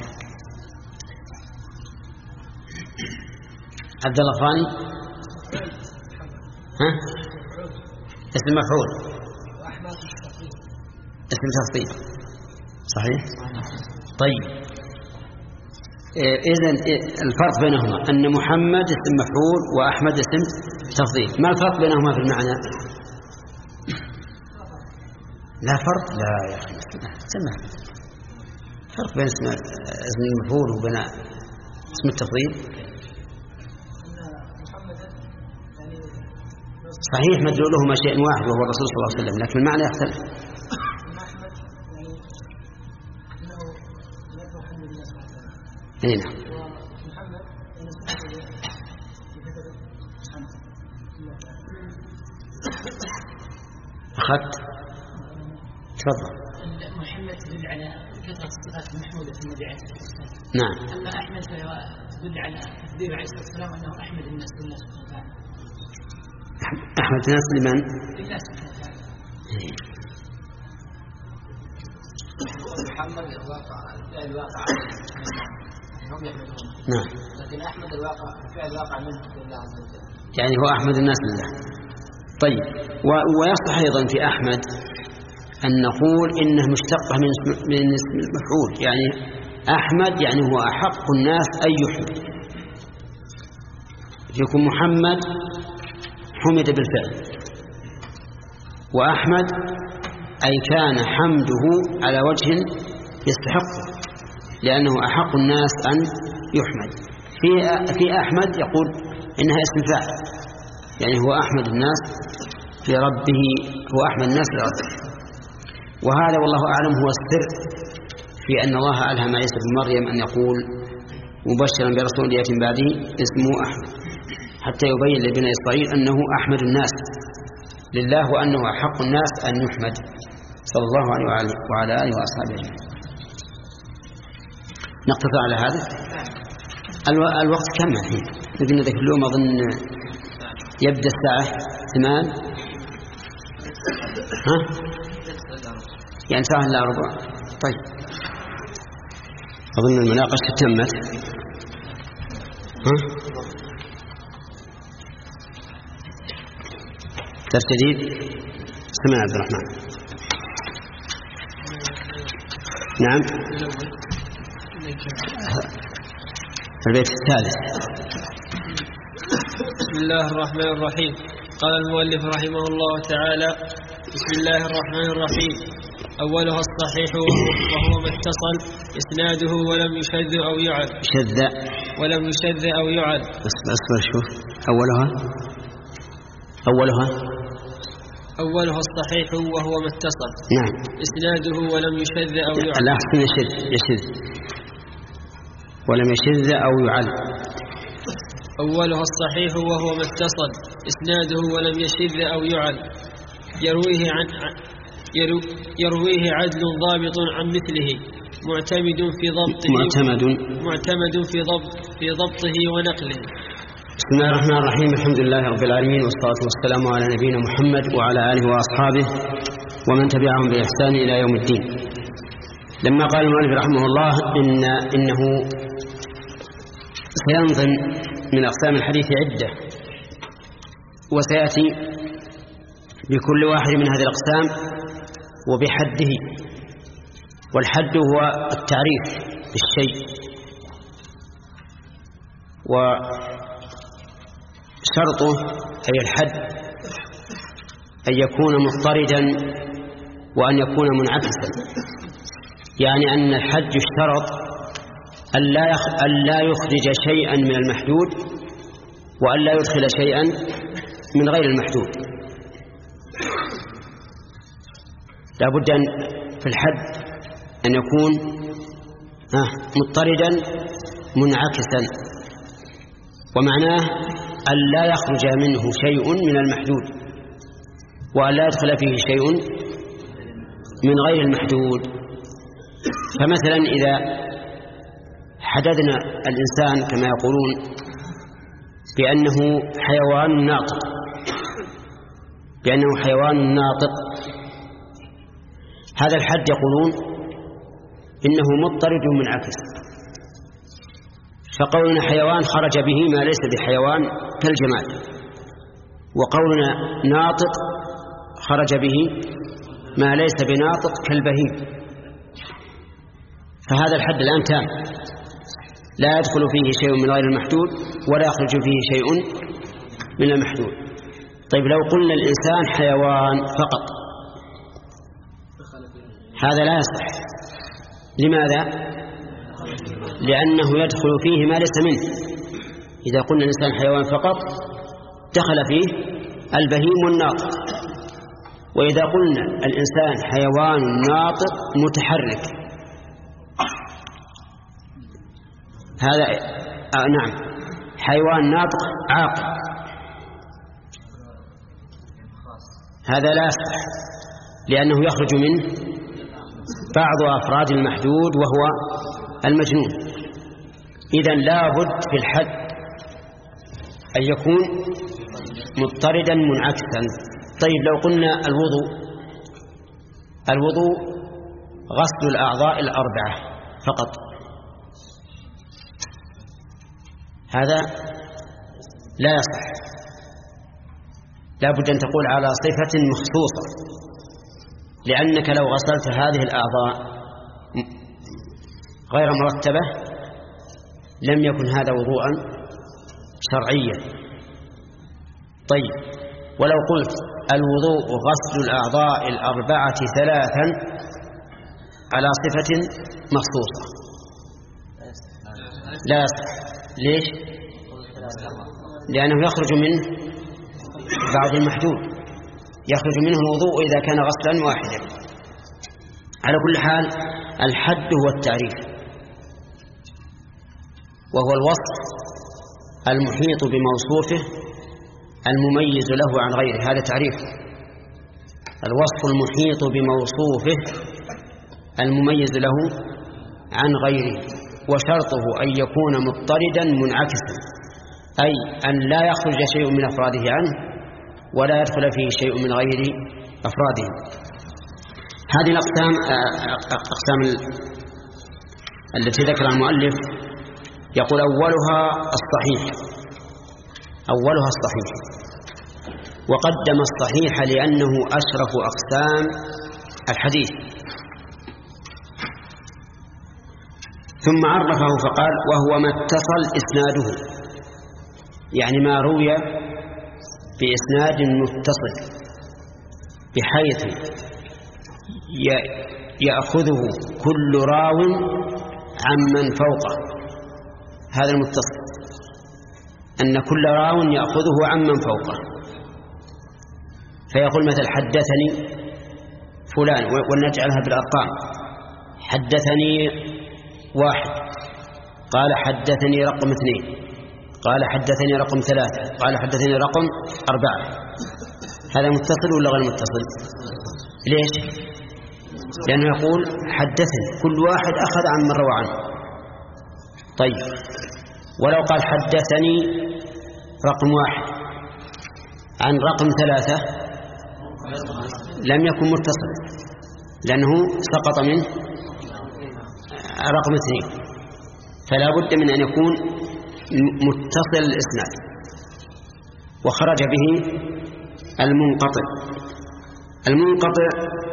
عبد الله فاني. ها اسم مفعول اسم تفضيل صحيح. طيب إذن الفرق بينهما أن محمد اسم مفعول وأحمد اسم تفضيل. ما الفرق بينهما في المعنى؟ لا فرق. لا يا أخي سمع فرق بين اسم المفعول وبين اسم التفضيل. صحيح مدلولهما شيء واحد وهو الرسول صلى الله عليه وسلم، لكن المعنى يختلف. هنا أخذت تفضل. محمد تدل على كثرة الصفات المحمودة في النبي عليه الصلاة والسلام. نعم. أما أحمد تدل على تقدير عليه الصلاة والسلام أنه أحمد الناس لله سبحانه وتعالى. أحمد الناس لمن؟ لله سبحانه وتعالى. محمد الواقع فعل الواقع هم يحمدون. نعم. لكن أحمد الواقع فعل الواقع منه لله عز وجل. يعني هو أحمد الناس لله. طيب ويصح أيضا في أحمد أن نقول إنه مشتقة من اسم من اسم المفعول، يعني أحمد يعني هو أحق الناس أن يحمد. يكون محمد حمد بالفعل، وأحمد أي كان حمده على وجه يستحقه لأنه أحق الناس أن يحمد. في في أحمد يقول إنها اسم فاعل، يعني هو أحمد الناس لربه، هو أحمد الناس لربه. وهذا والله أعلم هو السر في أن الله ألهم عيسى بن مريم أن يقول مبشرا برسول يأتي من بعده اسمه أحمد. حتى يبين لبني إسرائيل أنه أحمد الناس لله وأنه أحق الناس أن يحمد صلى الله عليه وعلى آله وأصحابه أجمعين. نقتصر على هذا. الوقت كم الحين؟ نبي ذاك اليوم أظن يبدأ الساعة ثمان، ها؟ يعني ساعة إلا ربع. طيب أظن المناقشة تمت. ها؟ درس جديد. سمع عبد الرحمن. نعم. البيت الثالث. بسم الله الرحمن الرحيم. قال المؤلف رحمه الله تعالى: بسم الله الرحمن الرحيم. أولها الصحيح وهو ما اتصل إسناده ولم يشذ أو يعل. شذ ولم يشذ أو يعل. أصبر شوف. أولها أولها أولها الصحيح وهو ما اتصل. نعم. إسناده ولم يشذ أو يعل. لا أحسن يشذ يشذ ولم يشذ أو يعل. أولها الصحيح وهو ما اتصل إسناده ولم يشذ أو يعل. يرويه عن يرو يرويه عدل ضابط عن مثله معتمد في ضبطه معتمد معتمد في ضبط في ضبطه ونقله. بسم الله الرحمن الرحيم. الحمد لله رب العالمين، والصلاة والسلام على نبينا محمد وعلى آله وأصحابه ومن تبعهم بإحسان إلى يوم الدين. لما قال المؤلف رحمه الله إن إنه سينظم من أقسام الحديث عدة، وسيأتي بكل واحد من هذه الأقسام وبحده. والحد هو التعريف بالشيء، وشرطه أي الحد أن يكون مضطردا وأن يكون منعكسا. يعني أن الحد يشترط أن لا يخرج شيئا من المحدود وأن لا يدخل شيئا من غير المحدود. لا بد أن في الحد أن يكون مضطردا منعكسا، ومعناه أن لا يخرج منه شيء من المحدود وأن لا يدخل فيه شيء من غير المحدود. فمثلا إذا حددنا الإنسان كما يقولون بأنه حيوان ناطق بأنه حيوان ناطق هذا الحد يقولون إنه مضطرد منعكس. فقولنا حيوان خرج به ما ليس بحيوان كالجماد، وقولنا ناطق خرج به ما ليس بناطق كالبهيم. فهذا الحد الآن تام، لا يدخل فيه شيء من غير المحدود ولا يخرج فيه شيء من المحدود. طيب لو قلنا الإنسان حيوان فقط هذا لا يصح. لماذا؟ لأنه يدخل فيه ما ليس منه. إذا قلنا الإنسان حيوان فقط دخل فيه البهيم والناطق، وإذا قلنا الإنسان حيوان ناطق متحرك هذا آه نعم حيوان ناطق عاقل هذا لا يصح، لأنه يخرج منه بعض أفراد المحدود وهو المجنون. إذن لا بد في الحد أن يكون مضطردا منعكسا. طيب لو قلنا الوضوء الوضوء غسل الأعضاء الأربعة فقط، هذا لا يصح. لا بد أن تقول على صفة مخصوصة، لأنك لو غسلت هذه الأعضاء غير مرتبة لم يكن هذا وضوءا شرعيا. طيب ولو قلت الوضوء غسل الأعضاء الأربعة ثلاثا على صفة مخصوصة لا يصح. ليش؟ لأنه يخرج منه بعض المحدود، يخرج منه الوضوء إذا كان غسلا واحدا. على كل حال الحد هو التعريف، وهو الوصف المحيط بموصوفه المميز له عن غيره، هذا تعريف الوصف المحيط بموصوفه المميز له عن غيره، وشرطه أن يكون مضطردا منعكسا، أي أن لا يخرج شيء من أفراده عنه ولا يدخل فيه شيء من غير أفراده. هذه الأقسام أقسام التي ذكرها المؤلف يقول أولها الصحيح أولها الصحيح وقدم الصحيح لأنه أشرف أقسام الحديث، ثم عرفه فقال وهو ما اتصل إسناده، يعني ما روي بإسناد متصل بحيث يأخذه كل راو عمن فوقه، هذا المتصل، أن كل راو يأخذه عمن فوقه، فيقول مثل حدثني فلان، ونجعلها بالأرقام، حدثني واحد، قال حدثني رقم اثنين، قال حدثني رقم ثلاثة، قال حدثني رقم أربعة، هذا متصل ولا غير متصل؟ ليش؟ لأنه يقول حدثني، كل واحد أخذ عن من روى عنه. طيب ولو قال حدثني رقم واحد عن رقم ثلاثة لم يكن متصل، لأنه سقط منه رقم اثنين، فلا بد من أن يكون متصل الإسناد، وخرج به المنقطع. المنقطع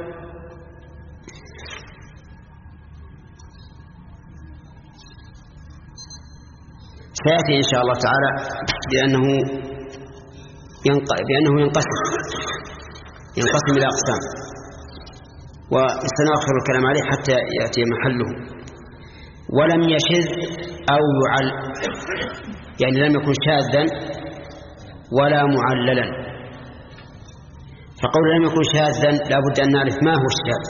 سيأتي إن شاء الله تعالى بأنه بأنه ينقسم ينقسم إلى أقسام، وسنأخر الكلام عليه حتى يأتي محله. ولم يشذ أو يعل، يعني لم يكن شاذا ولا معللا. فقول لم يكن شاذا لا بد أن نعرف ما هو الشاذ.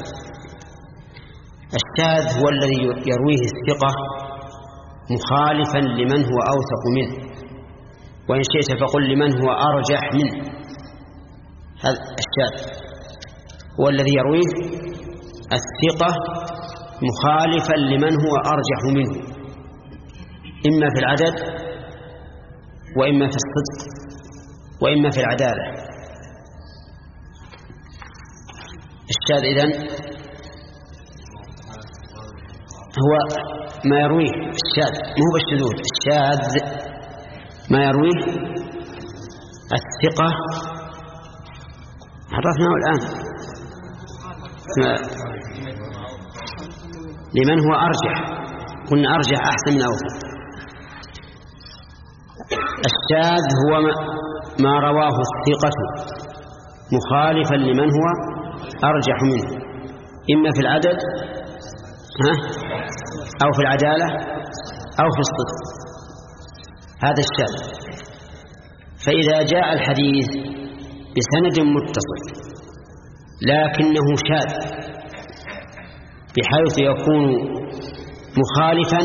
الشاذ هو الذي يرويه الثقة مخالفا لمن هو أوثق منه، وإن شئت فقل لمن هو أرجح منه. هذا الشاذ هو الذي يرويه الثقة مخالفا لمن هو أرجح منه، إما في العدد وإما في الصدق وإما في العدالة. الشاذ إذن هو ما يرويه الشاذ، مو بالشذوذ. الشاذ ما يرويه الثقة، عرفناه الآن، لمن هو أرجح، قلنا أرجح أحسن من أوثق. الشاذ هو ما رواه الثقة مخالفا لمن هو أرجح منه، إما في العدد ها أو في العدالة أو في الصدق، هذا الشاذ. فإذا جاء الحديث بسند متصل لكنه شاذ بحيث يكون مخالفا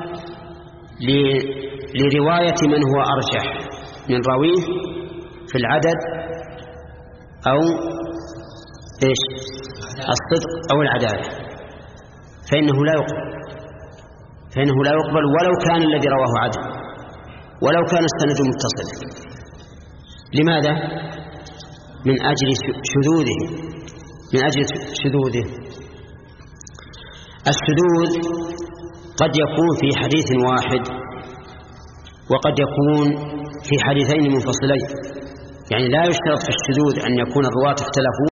لرواية من هو أرجح من راويه في العدد أو إيش الصدق أو العدالة، فإنه لا يقبل فإنه لا يقبل ولو كان الذي رواه عدل، ولو كان السند متصل. لماذا؟ من أجل شذوذه من أجل شذوذه. الشذوذ قد يكون في حديث واحد وقد يكون في حديثين منفصلين، يعني لا يشترط في الشذوذ أن يكون الرواة اختلفوا